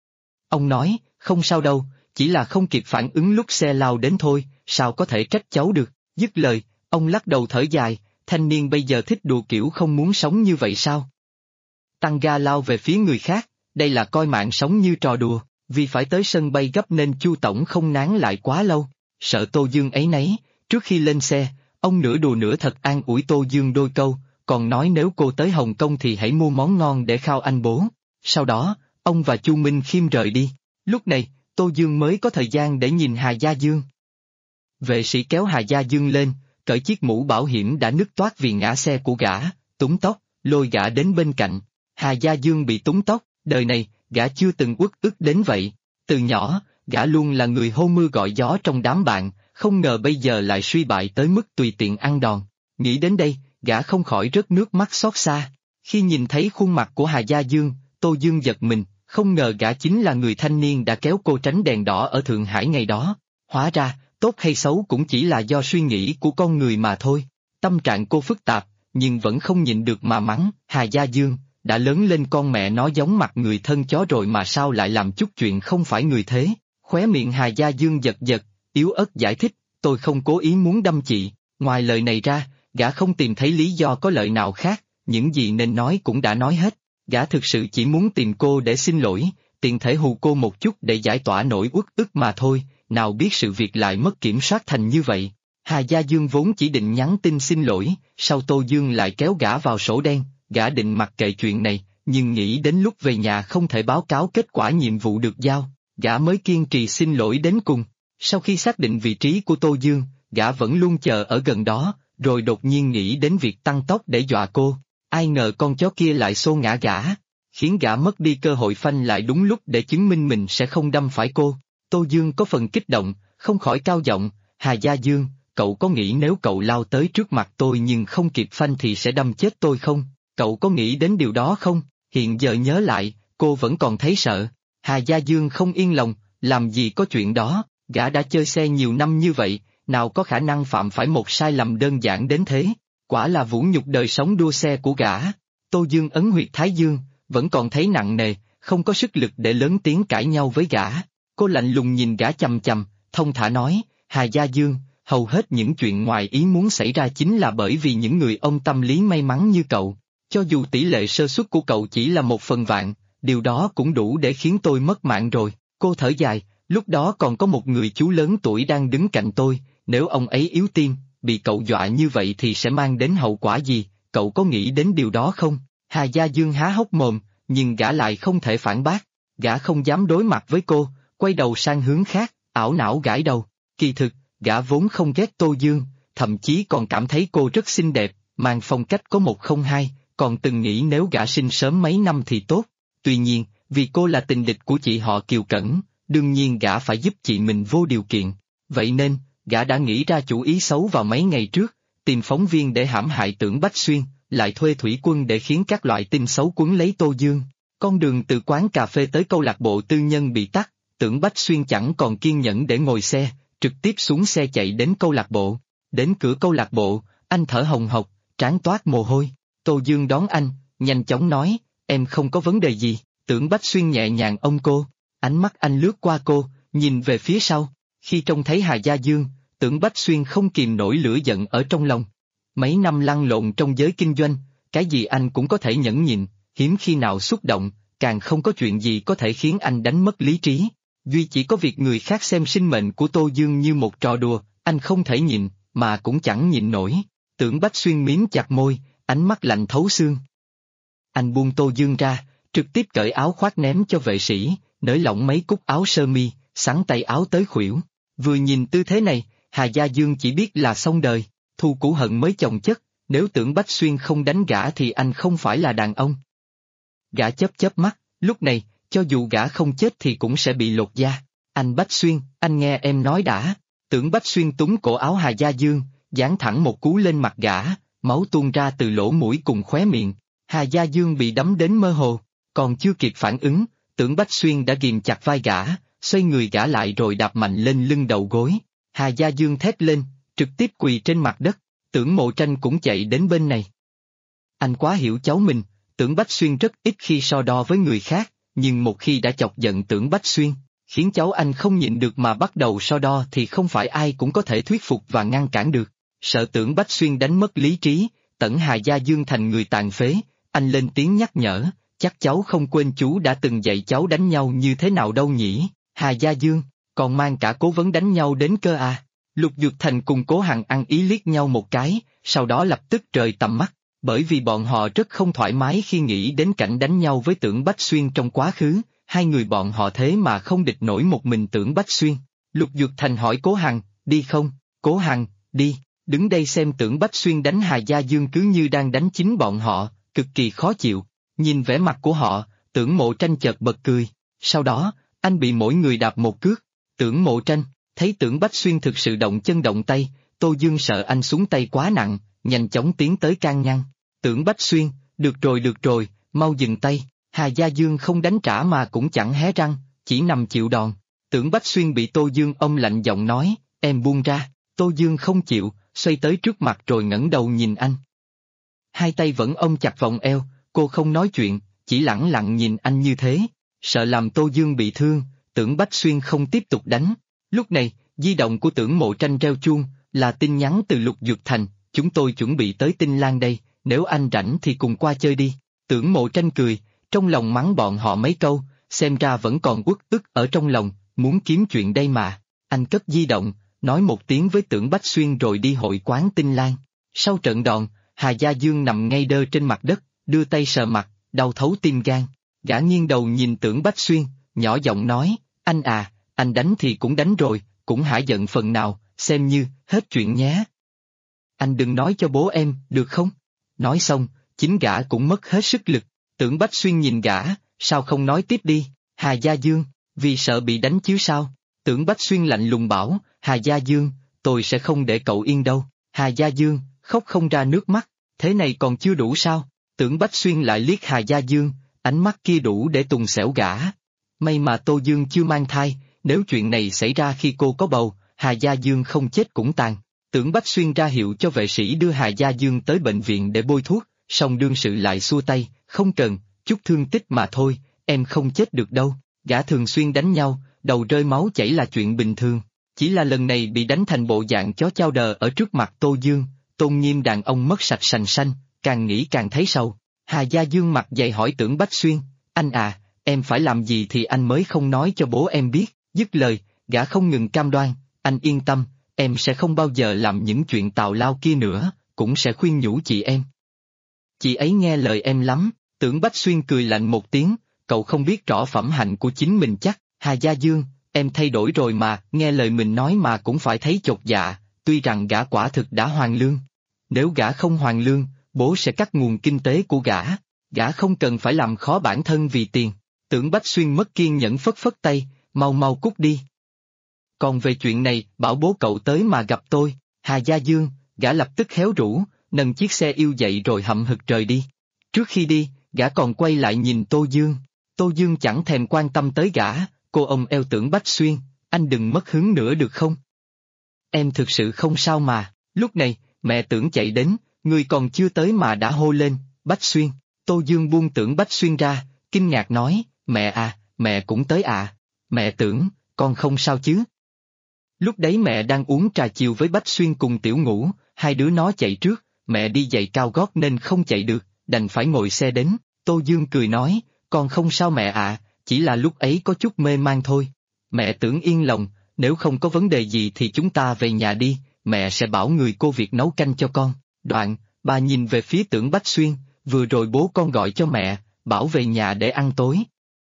Speaker 2: Ông nói, không sao đâu, chỉ là không kịp phản ứng lúc xe lao đến thôi, sao có thể trách cháu được. Dứt lời, ông lắc đầu thở dài, thanh niên bây giờ thích đùa kiểu không muốn sống như vậy sao? Tăng ga lao về phía người khác, đây là coi mạng sống như trò đùa, vì phải tới sân bay gấp nên Chu Tổng không nán lại quá lâu, sợ Tô Dương áy náy. Trước khi lên xe, ông nửa đùa nửa thật an ủi Tô Dương đôi câu, còn nói nếu cô tới Hồng Kông thì hãy mua món ngon để khao anh bố. Sau đó, ông và Chu Minh Khiêm rời đi. Lúc này, Tô Dương mới có thời gian để nhìn Hà Gia Dương. Vệ sĩ kéo Hà Gia Dương lên, cởi chiếc mũ bảo hiểm đã nứt toác vì ngã xe của gã, túm tóc, lôi gã đến bên cạnh. Hà Gia Dương bị túm tóc, đời này, gã chưa từng uất ức đến vậy. Từ nhỏ, gã luôn là người hô mưa gọi gió trong đám bạn, không ngờ bây giờ lại suy bại tới mức tùy tiện ăn đòn. Nghĩ đến đây, gã không khỏi rớt nước mắt xót xa. Khi nhìn thấy khuôn mặt của Hà Gia Dương, Tô Dương giật mình, không ngờ gã chính là người thanh niên đã kéo cô tránh đèn đỏ ở Thượng Hải ngày đó. Hóa ra, tốt hay xấu cũng chỉ là do suy nghĩ của con người mà thôi. Tâm trạng cô phức tạp, nhưng vẫn không nhịn được mà mắng, Hà Gia Dương, đã lớn lên con mẹ nó giống mặt người thân chó rồi mà sao lại làm chút chuyện không phải người thế. Khóe miệng Hà Gia Dương giật giật, yếu ớt giải thích, tôi không cố ý muốn đâm chị, ngoài lời này ra, gã không tìm thấy lý do có lợi nào khác, những gì nên nói cũng đã nói hết. Gã thực sự chỉ muốn tìm cô để xin lỗi, tiện thể hù cô một chút để giải tỏa nỗi uất ức mà thôi, nào biết sự việc lại mất kiểm soát thành như vậy. Hà Gia Dương vốn chỉ định nhắn tin xin lỗi, sau Tô Dương lại kéo gã vào sổ đen, gã định mặc kệ chuyện này, nhưng nghĩ đến lúc về nhà không thể báo cáo kết quả nhiệm vụ được giao, gã mới kiên trì xin lỗi đến cùng. Sau khi xác định vị trí của Tô Dương, gã vẫn luôn chờ ở gần đó, rồi đột nhiên nghĩ đến việc tăng tốc để dọa cô. Ai ngờ con chó kia lại xô ngã gã, khiến gã mất đi cơ hội phanh lại đúng lúc để chứng minh mình sẽ không đâm phải cô. Tô Dương có phần kích động, không khỏi cao giọng, Hà Gia Dương, cậu có nghĩ nếu cậu lao tới trước mặt tôi nhưng không kịp phanh thì sẽ đâm chết tôi không? Cậu có nghĩ đến điều đó không? Hiện giờ nhớ lại, cô vẫn còn thấy sợ. Hà Gia Dương không yên lòng, làm gì có chuyện đó, gã đã chơi xe nhiều năm như vậy, nào có khả năng phạm phải một sai lầm đơn giản đến thế. Quả là vũ nhục đời sống đua xe của gã. Tô Dương ấn huyệt thái dương, vẫn còn thấy nặng nề, không có sức lực để lớn tiếng cãi nhau với gã. Cô lạnh lùng nhìn gã chằm chằm, thông thả nói, Hà Gia Dương, hầu hết những chuyện ngoài ý muốn xảy ra chính là bởi vì những người ông tâm lý may mắn như cậu. Cho dù tỷ lệ sơ suất của cậu chỉ là 1/100, điều đó cũng đủ để khiến tôi mất mạng rồi. Cô thở dài, lúc đó còn có một người chú lớn tuổi đang đứng cạnh tôi, nếu ông ấy yếu tim, bị cậu dọa như vậy thì sẽ mang đến hậu quả gì, cậu có nghĩ đến điều đó không? Hà Gia Dương há hốc mồm, nhưng gã lại không thể phản bác, gã không dám đối mặt với cô, quay đầu sang hướng khác, ảo não gãi đầu. Kỳ thực, gã vốn không ghét Tô Dương, thậm chí còn cảm thấy cô rất xinh đẹp, mang phong cách có 102, còn từng nghĩ nếu gã sinh sớm mấy năm thì tốt. Tuy nhiên, vì cô là tình địch của chị họ Kiều Cẩn, đương nhiên gã phải giúp chị mình vô điều kiện. Vậy nên, gã đã nghĩ ra chủ ý xấu vào mấy ngày trước, tìm phóng viên để hãm hại Tưởng Bách Xuyên, lại thuê thủy quân để khiến các loại tin xấu quấn lấy Tô Dương. Con đường từ quán cà phê tới câu lạc bộ tư nhân bị tắc, Tưởng Bách Xuyên chẳng còn kiên nhẫn để ngồi xe, trực tiếp xuống xe chạy đến câu lạc bộ. Đến cửa câu lạc bộ, anh thở hồng hộc, trán toát mồ hôi. Tô Dương đón anh, nhanh chóng nói, em không có vấn đề gì. Tưởng Bách Xuyên nhẹ nhàng ôm cô, ánh mắt anh lướt qua cô, nhìn về phía sau. Khi trông thấy Hà Gia Dương, Tưởng Bách Xuyên không kìm nổi lửa giận ở trong lòng. Mấy năm lăn lộn trong giới kinh doanh, cái gì anh cũng có thể nhẫn nhịn, hiếm khi nào xúc động, càng không có chuyện gì có thể khiến anh đánh mất lý trí. Duy chỉ có việc người khác xem sinh mệnh của Tô Dương như một trò đùa, anh không thể nhịn, mà cũng chẳng nhịn nổi. Tưởng Bách Xuyên mím chặt môi, ánh mắt lạnh thấu xương. Anh buông Tô Dương ra, trực tiếp cởi áo khoác ném cho vệ sĩ, nới lỏng mấy cúc áo sơ mi, xắn tay áo tới khuỷu. Vừa nhìn tư thế này, Hà Gia Dương chỉ biết là xong đời, thù cũ hận mới chồng chất, nếu Tưởng Bách Xuyên không đánh gã thì anh không phải là đàn ông. Gã chớp chớp mắt, lúc này, cho dù gã không chết thì cũng sẽ bị lột da. Anh Bách Xuyên, anh nghe em nói đã. Tưởng Bách Xuyên túm cổ áo Hà Gia Dương, giáng thẳng một cú lên mặt gã, máu tuôn ra từ lỗ mũi cùng khóe miệng. Hà Gia Dương bị đấm đến mơ hồ, còn chưa kịp phản ứng, Tưởng Bách Xuyên đã ghìm chặt vai gã, xoay người gã lại rồi đạp mạnh lên lưng đầu gối. Hà Gia Dương thét lên, trực tiếp quỳ trên mặt đất. Tưởng Mộ Tranh cũng chạy đến bên này. Anh quá hiểu cháu mình, Tưởng Bách Xuyên rất ít khi so đo với người khác, nhưng một khi đã chọc giận Tưởng Bách Xuyên, khiến cháu anh không nhịn được mà bắt đầu so đo thì không phải ai cũng có thể thuyết phục và ngăn cản được. Sợ Tưởng Bách Xuyên đánh mất lý trí, tẩn Hà Gia Dương thành người tàn phế, anh lên tiếng nhắc nhở, chắc cháu không quên chú đã từng dạy cháu đánh nhau như thế nào đâu nhỉ. Hà Gia Dương, còn mang cả cố vấn đánh nhau đến cơ à? Lục Dược Thành cùng Cố Hằng ăn ý liếc nhau một cái, sau đó lập tức rời tầm mắt, bởi vì bọn họ rất không thoải mái khi nghĩ đến cảnh đánh nhau với Tưởng Bách Xuyên trong quá khứ, hai người bọn họ thế mà không địch nổi một mình Tưởng Bách Xuyên. Lục Dược Thành hỏi Cố Hằng, đi không? Cố Hằng, đi, đứng đây xem Tưởng Bách Xuyên đánh Hà Gia Dương cứ như đang đánh chính bọn họ, cực kỳ khó chịu. Nhìn vẻ mặt của họ, Tưởng Mộ Tranh chợt bật cười, sau đó, anh bị mỗi người đạp một cước. Tưởng Mộ Tranh, thấy Tưởng Bách Xuyên thực sự động chân động tay, Tô Dương sợ anh xuống tay quá nặng, nhanh chóng tiến tới can ngăn. Tưởng Bách Xuyên, được rồi, mau dừng tay. Hà Gia Dương không đánh trả mà cũng chẳng hé răng, chỉ nằm chịu đòn. Tưởng Bách Xuyên bị Tô Dương ôm lạnh giọng nói, em buông ra. Tô Dương không chịu, xoay tới trước mặt rồi ngẩng đầu nhìn anh. Hai tay vẫn ôm chặt vòng eo, cô không nói chuyện, chỉ lẳng lặng nhìn anh như thế. Sợ làm Tô Dương bị thương, Tưởng Bách Xuyên không tiếp tục đánh. Lúc này, di động của Tưởng Mộ Tranh reo chuông, là tin nhắn từ Lục Dược Thành, chúng tôi chuẩn bị tới Tinh Lan đây, nếu anh rảnh thì cùng qua chơi đi. Tưởng Mộ Tranh cười, trong lòng mắng bọn họ mấy câu, xem ra vẫn còn uất ức ở trong lòng, muốn kiếm chuyện đây mà. Anh cất di động, nói một tiếng với Tưởng Bách Xuyên rồi đi hội quán Tinh Lan. Sau trận đòn, Hà Gia Dương nằm ngay đơ trên mặt đất, đưa tay sờ mặt, đau thấu tim gan. Gã nghiêng đầu nhìn Tưởng Bách Xuyên, nhỏ giọng nói, anh à, anh đánh thì cũng đánh rồi, cũng hả giận phần nào, xem như, hết chuyện nhé. Anh đừng nói cho bố em, được không? Nói xong, chính gã cũng mất hết sức lực. Tưởng Bách Xuyên nhìn gã, sao không nói tiếp đi, Hà Gia Dương, vì sợ bị đánh chứ sao? Tưởng Bách Xuyên lạnh lùng bảo, Hà Gia Dương, tôi sẽ không để cậu yên đâu. Hà Gia Dương, khóc không ra nước mắt, thế này còn chưa đủ sao? Tưởng Bách Xuyên lại liếc Hà Gia Dương, ánh mắt kia đủ để tùng xẻo gã. May mà Tô Dương chưa mang thai, nếu chuyện này xảy ra khi cô có bầu, Hà Gia Dương không chết cũng tàn. Tưởng Bách Xuyên ra hiệu cho vệ sĩ đưa Hà Gia Dương tới bệnh viện để bôi thuốc, song đương sự lại xua tay, không cần, chút thương tích mà thôi, em không chết được đâu. Gã thường xuyên đánh nhau, đầu rơi máu chảy là chuyện bình thường. Chỉ là lần này bị đánh thành bộ dạng chó chao đờ ở trước mặt Tô Dương, tôn nghiêm đàn ông mất sạch sành sanh, càng nghĩ càng thấy sầu. Hà Gia Dương mặt dày hỏi Tưởng Bách Xuyên, anh à, em phải làm gì thì anh mới không nói cho bố em biết, dứt lời, gã không ngừng cam đoan, anh yên tâm, em sẽ không bao giờ làm những chuyện tào lao kia nữa, cũng sẽ khuyên nhủ chị em. Chị ấy nghe lời em lắm. Tưởng Bách Xuyên cười lạnh một tiếng, cậu không biết rõ phẩm hạnh của chính mình chắc, Hà Gia Dương, em thay đổi rồi mà, nghe lời mình nói mà cũng phải thấy chột dạ, tuy rằng gã quả thực đã hoàn lương. Nếu gã không hoàn lương, bố sẽ cắt nguồn kinh tế của gã không cần phải làm khó bản thân vì tiền. Tưởng Bách Xuyên mất kiên nhẫn phất phất tay, mau mau cút đi. Còn về chuyện này, bảo bố cậu tới mà gặp tôi, Hà Gia Dương, gã lập tức khéo rũ, nâng chiếc xe yêu dậy rồi hậm hực rời đi. Trước khi đi, gã còn quay lại nhìn Tô Dương. Tô Dương chẳng thèm quan tâm tới gã, cô ôm eo Tưởng Bách Xuyên, anh đừng mất hứng nữa được không? Em thực sự không sao mà. Lúc này, mẹ Tưởng chạy đến, người còn chưa tới mà đã hô lên, Bách Xuyên. Tô Dương buông Tưởng Bách Xuyên ra, kinh ngạc nói, mẹ à, mẹ cũng tới à. Mẹ Tưởng, con không sao chứ? Lúc đấy mẹ đang uống trà chiều với Bách Xuyên cùng Tiểu Ngũ, hai đứa nó chạy trước, mẹ đi giày cao gót nên không chạy được, đành phải ngồi xe đến. Tô Dương cười nói, con không sao mẹ ạ, chỉ là lúc ấy có chút mê man thôi. Mẹ Tưởng yên lòng, nếu không có vấn đề gì thì chúng ta về nhà đi, mẹ sẽ bảo người cô việc nấu canh cho con. Đoạn, bà nhìn về phía Tưởng Bách Xuyên, vừa rồi bố con gọi cho mẹ, bảo về nhà để ăn tối.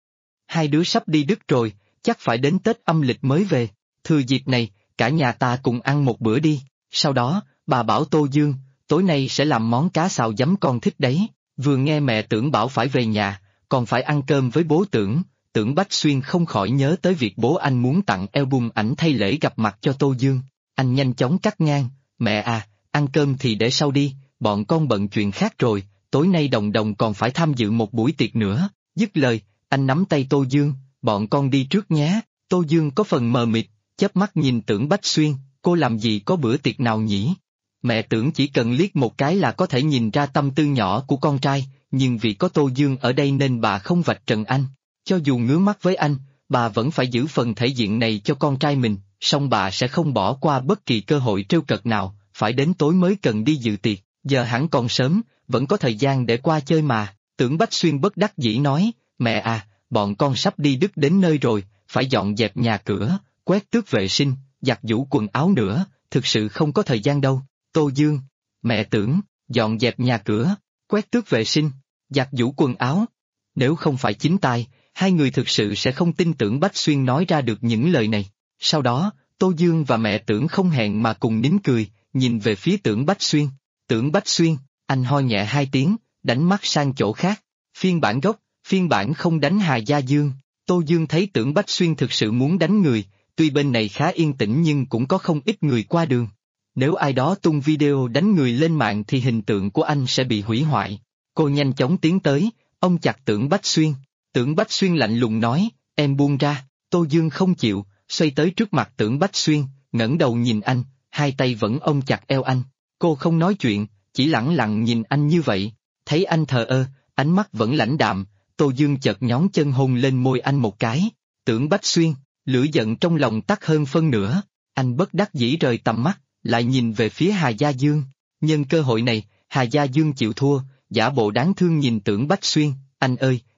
Speaker 2: Hai đứa sắp đi Đức rồi, chắc phải đến Tết âm lịch mới về, thừa dịp này, cả nhà ta cùng ăn một bữa đi. Sau đó, bà bảo Tô Dương, tối nay sẽ làm món cá xào giấm con thích đấy. Vừa nghe mẹ Tưởng bảo phải về nhà, còn phải ăn cơm với bố Tưởng, Tưởng Bách Xuyên không khỏi nhớ tới việc bố anh muốn tặng album ảnh thay lễ gặp mặt cho Tô Dương. Anh nhanh chóng cắt ngang, mẹ à, ăn cơm thì để sau đi, bọn con bận chuyện khác rồi, tối nay Đồng Đồng còn phải tham dự một buổi tiệc nữa. Dứt lời, anh nắm tay Tô Dương, bọn con đi trước nhé. Tô Dương có phần mờ mịt, chớp mắt nhìn Tưởng Bách Xuyên, cô làm gì có bữa tiệc nào nhỉ? Mẹ Tưởng chỉ cần liếc một cái là có thể nhìn ra tâm tư nhỏ của con trai, nhưng vì có Tô Dương ở đây nên bà không vạch trần anh. Cho dù ngứa mắt với anh, bà vẫn phải giữ phần thể diện này cho con trai mình, song bà sẽ không bỏ qua bất kỳ cơ hội trêu cợt nào, phải đến tối mới cần đi dự tiệc, giờ hẳn còn sớm, vẫn có thời gian để qua chơi mà. Tưởng Bách Xuyên bất đắc dĩ nói, mẹ à, bọn con sắp đi Đức đến nơi rồi, phải dọn dẹp nhà cửa, quét tước vệ sinh, giặt giũ quần áo nữa, thực sự không có thời gian đâu. Tô Dương, mẹ Tưởng, dọn dẹp nhà cửa, quét tước vệ sinh, giặt giũ quần áo. Nếu không phải chính tai, hai người thực sự sẽ không tin Tưởng Bách Xuyên nói ra được những lời này. Sau đó, Tô Dương và mẹ Tưởng không hẹn mà cùng nín cười, nhìn về phía Tưởng Bách Xuyên. Tưởng Bách Xuyên, anh ho nhẹ hai tiếng, đánh mắt sang chỗ khác. Phiên bản gốc, phiên bản không đánh Hà Gia Dương. Tô Dương thấy Tưởng Bách Xuyên thực sự muốn đánh người, tuy bên này khá yên tĩnh nhưng cũng có không ít người qua đường. Nếu ai đó tung video đánh người lên mạng thì hình tượng của anh sẽ bị hủy hoại. Cô nhanh chóng tiến tới, ôm chặt Tưởng Bách Xuyên. Tưởng Bách Xuyên lạnh lùng nói, em buông ra. Tô Dương không chịu, xoay tới trước mặt Tưởng Bách Xuyên, ngẩng đầu nhìn anh, hai tay vẫn ôm chặt eo anh. Cô không nói chuyện, chỉ lẳng lặng nhìn anh như vậy. Thấy anh thờ ơ, ánh mắt vẫn lãnh đạm, Tô Dương chợt nhón chân hôn lên môi anh một cái. Tưởng Bách Xuyên, lửa giận trong lòng tắt hơn phân nửa, anh bất đắc dĩ rời tầm mắt, lại nhìn về phía Hà Gia Dương. Nhân cơ hội này, Hà Gia Dương chịu thua, giả bộ đáng thương nhìn Tưởng Bách Xuyên, anh ơi,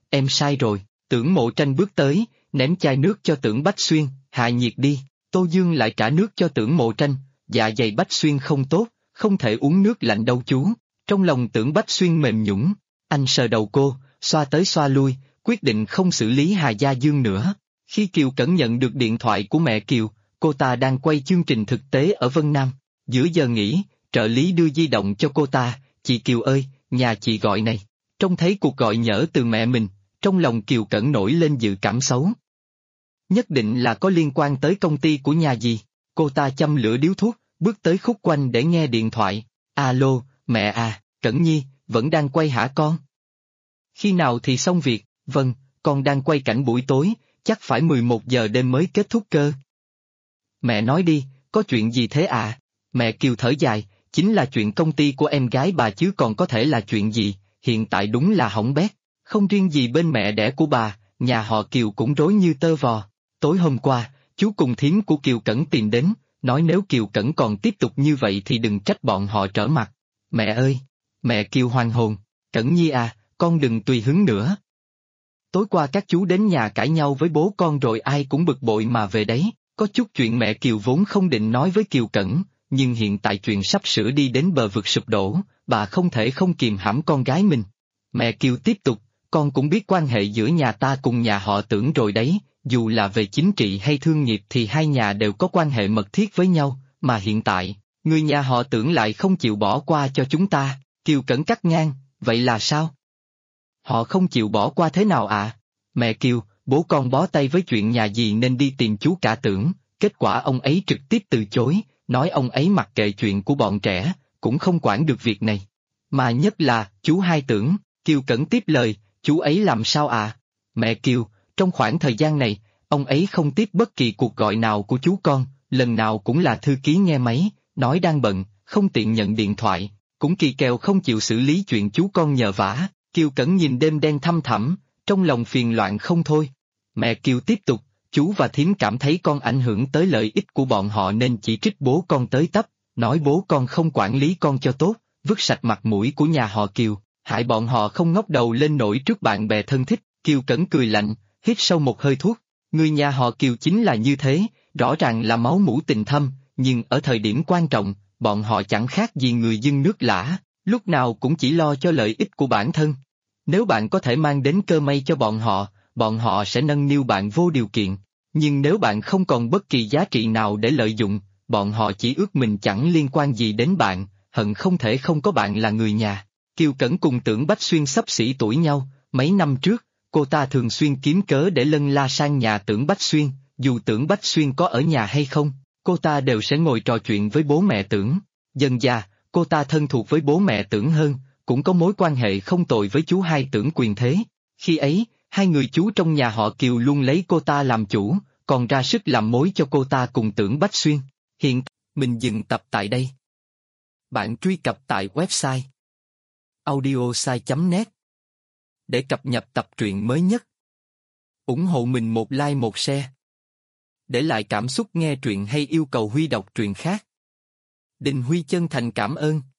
Speaker 2: em sai rồi. Tưởng Mộ Tranh bước tới, ném chai nước cho Tưởng Bách Xuyên, hạ nhiệt đi. Tô Dương lại trả nước cho Tưởng Mộ Tranh, dạ dày Bách Xuyên không tốt, không thể uống nước lạnh đâu chú. Trong lòng Tưởng Bách Xuyên mềm nhũn, anh sờ đầu cô, xoa tới xoa lui, quyết định không xử lý Hà Gia Dương nữa. Khi Kiều Cẩn nhận được điện thoại của mẹ Kiều, cô ta đang quay chương trình thực tế ở Vân Nam. Giữa giờ nghỉ, trợ lý đưa di động cho cô ta, chị Kiều ơi, nhà chị gọi này. Trông thấy cuộc gọi nhỡ từ mẹ mình, trong lòng Kiều Cẩn nổi lên dự cảm xấu. Nhất định là có liên quan tới công ty của nhà gì. Cô ta châm lửa điếu thuốc, bước tới khúc quanh để nghe điện thoại. Alo, mẹ à, Cẩn Nhi, vẫn đang quay hả con? Khi nào thì xong việc? Vâng, con đang quay cảnh buổi tối, chắc phải 11 giờ đêm mới kết thúc cơ. Mẹ nói đi, có chuyện gì thế à? Mẹ Kiều thở dài, chính là chuyện công ty của em gái bà chứ còn có thể là chuyện gì, hiện tại đúng là hỏng bét. Không riêng gì bên mẹ đẻ của bà, nhà họ Kiều cũng rối như tơ vò. Tối hôm qua, chú cùng thím của Kiều Cẩn tìm đến, nói nếu Kiều Cẩn còn tiếp tục như vậy thì đừng trách bọn họ trở mặt. Mẹ ơi! Mẹ Kiều hoàn hồn, Cẩn Nhi à, con đừng tùy hứng nữa. Tối qua các chú đến nhà cãi nhau với bố con rồi ai cũng bực bội mà về đấy, có chút chuyện mẹ Kiều vốn không định nói với Kiều Cẩn, nhưng hiện tại chuyện sắp sửa đi đến bờ vực sụp đổ, bà không thể không kìm hãm con gái mình. Mẹ Kiều tiếp tục, con cũng biết quan hệ giữa nhà ta cùng nhà họ Tưởng rồi đấy, dù là về chính trị hay thương nghiệp thì hai nhà đều có quan hệ mật thiết với nhau, mà hiện tại, người nhà họ Tưởng lại không chịu bỏ qua cho chúng ta. Kiều Cẩn cắt ngang, vậy là sao? Họ không chịu bỏ qua thế nào ạ? Mẹ Kiều, bố con bó tay với chuyện nhà gì nên đi tìm chú cả Tưởng, kết quả ông ấy trực tiếp từ chối, nói ông ấy mặc kệ chuyện của bọn trẻ, cũng không quản được việc này. Mà nhất là, chú hai Tưởng, Kiều Cẩn tiếp lời, chú ấy làm sao à? Mẹ Kiều, trong khoảng thời gian này, ông ấy không tiếp bất kỳ cuộc gọi nào của chú con, lần nào cũng là thư ký nghe máy, nói đang bận, không tiện nhận điện thoại, cũng kỳ kèo không chịu xử lý chuyện chú con nhờ vả. Kiều Cẩn nhìn đêm đen thăm thẳm, trong lòng phiền loạn không thôi. Mẹ Kiều tiếp tục, chú và thím cảm thấy con ảnh hưởng tới lợi ích của bọn họ nên chỉ trích bố con tới tấp, nói bố con không quản lý con cho tốt, vứt sạch mặt mũi của nhà họ Kiều, hại bọn họ không ngóc đầu lên nổi trước bạn bè thân thích. Kiều Cẩn cười lạnh, hít sâu một hơi thuốc, người nhà họ Kiều chính là như thế, rõ ràng là máu mủ tình thâm, nhưng ở thời điểm quan trọng, bọn họ chẳng khác gì người dưng nước lã, lúc nào cũng chỉ lo cho lợi ích của bản thân. Nếu bạn có thể mang đến cơ may cho bọn họ sẽ nâng niu bạn vô điều kiện, nhưng nếu bạn không còn bất kỳ giá trị nào để lợi dụng, bọn họ chỉ ước mình chẳng liên quan gì đến bạn, hận không thể không có bạn là người nhà. Kiều Cẩn cùng Tưởng Bách Xuyên xấp xỉ tuổi nhau, mấy năm trước, cô ta thường xuyên kiếm cớ để lân la sang nhà Tưởng Bách Xuyên, dù Tưởng Bách Xuyên có ở nhà hay không, cô ta đều sẽ ngồi trò chuyện với bố mẹ Tưởng. Dần dà, cô ta thân thuộc với bố mẹ Tưởng hơn, cũng có mối quan hệ không tồi với chú hai Tưởng Quyền Thế. Khi ấy, hai người chú trong nhà họ Kiều luôn lấy cô ta làm chủ, còn ra sức làm mối cho cô ta cùng Tưởng Bách Xuyên. Hiện mình dừng tập tại đây. Bạn truy cập tại website audiosai.net để cập nhật tập truyện mới nhất. Ủng hộ mình một like một share. Để lại cảm xúc nghe truyện hay yêu cầu Huy đọc truyện khác. Đình Huy chân thành cảm ơn.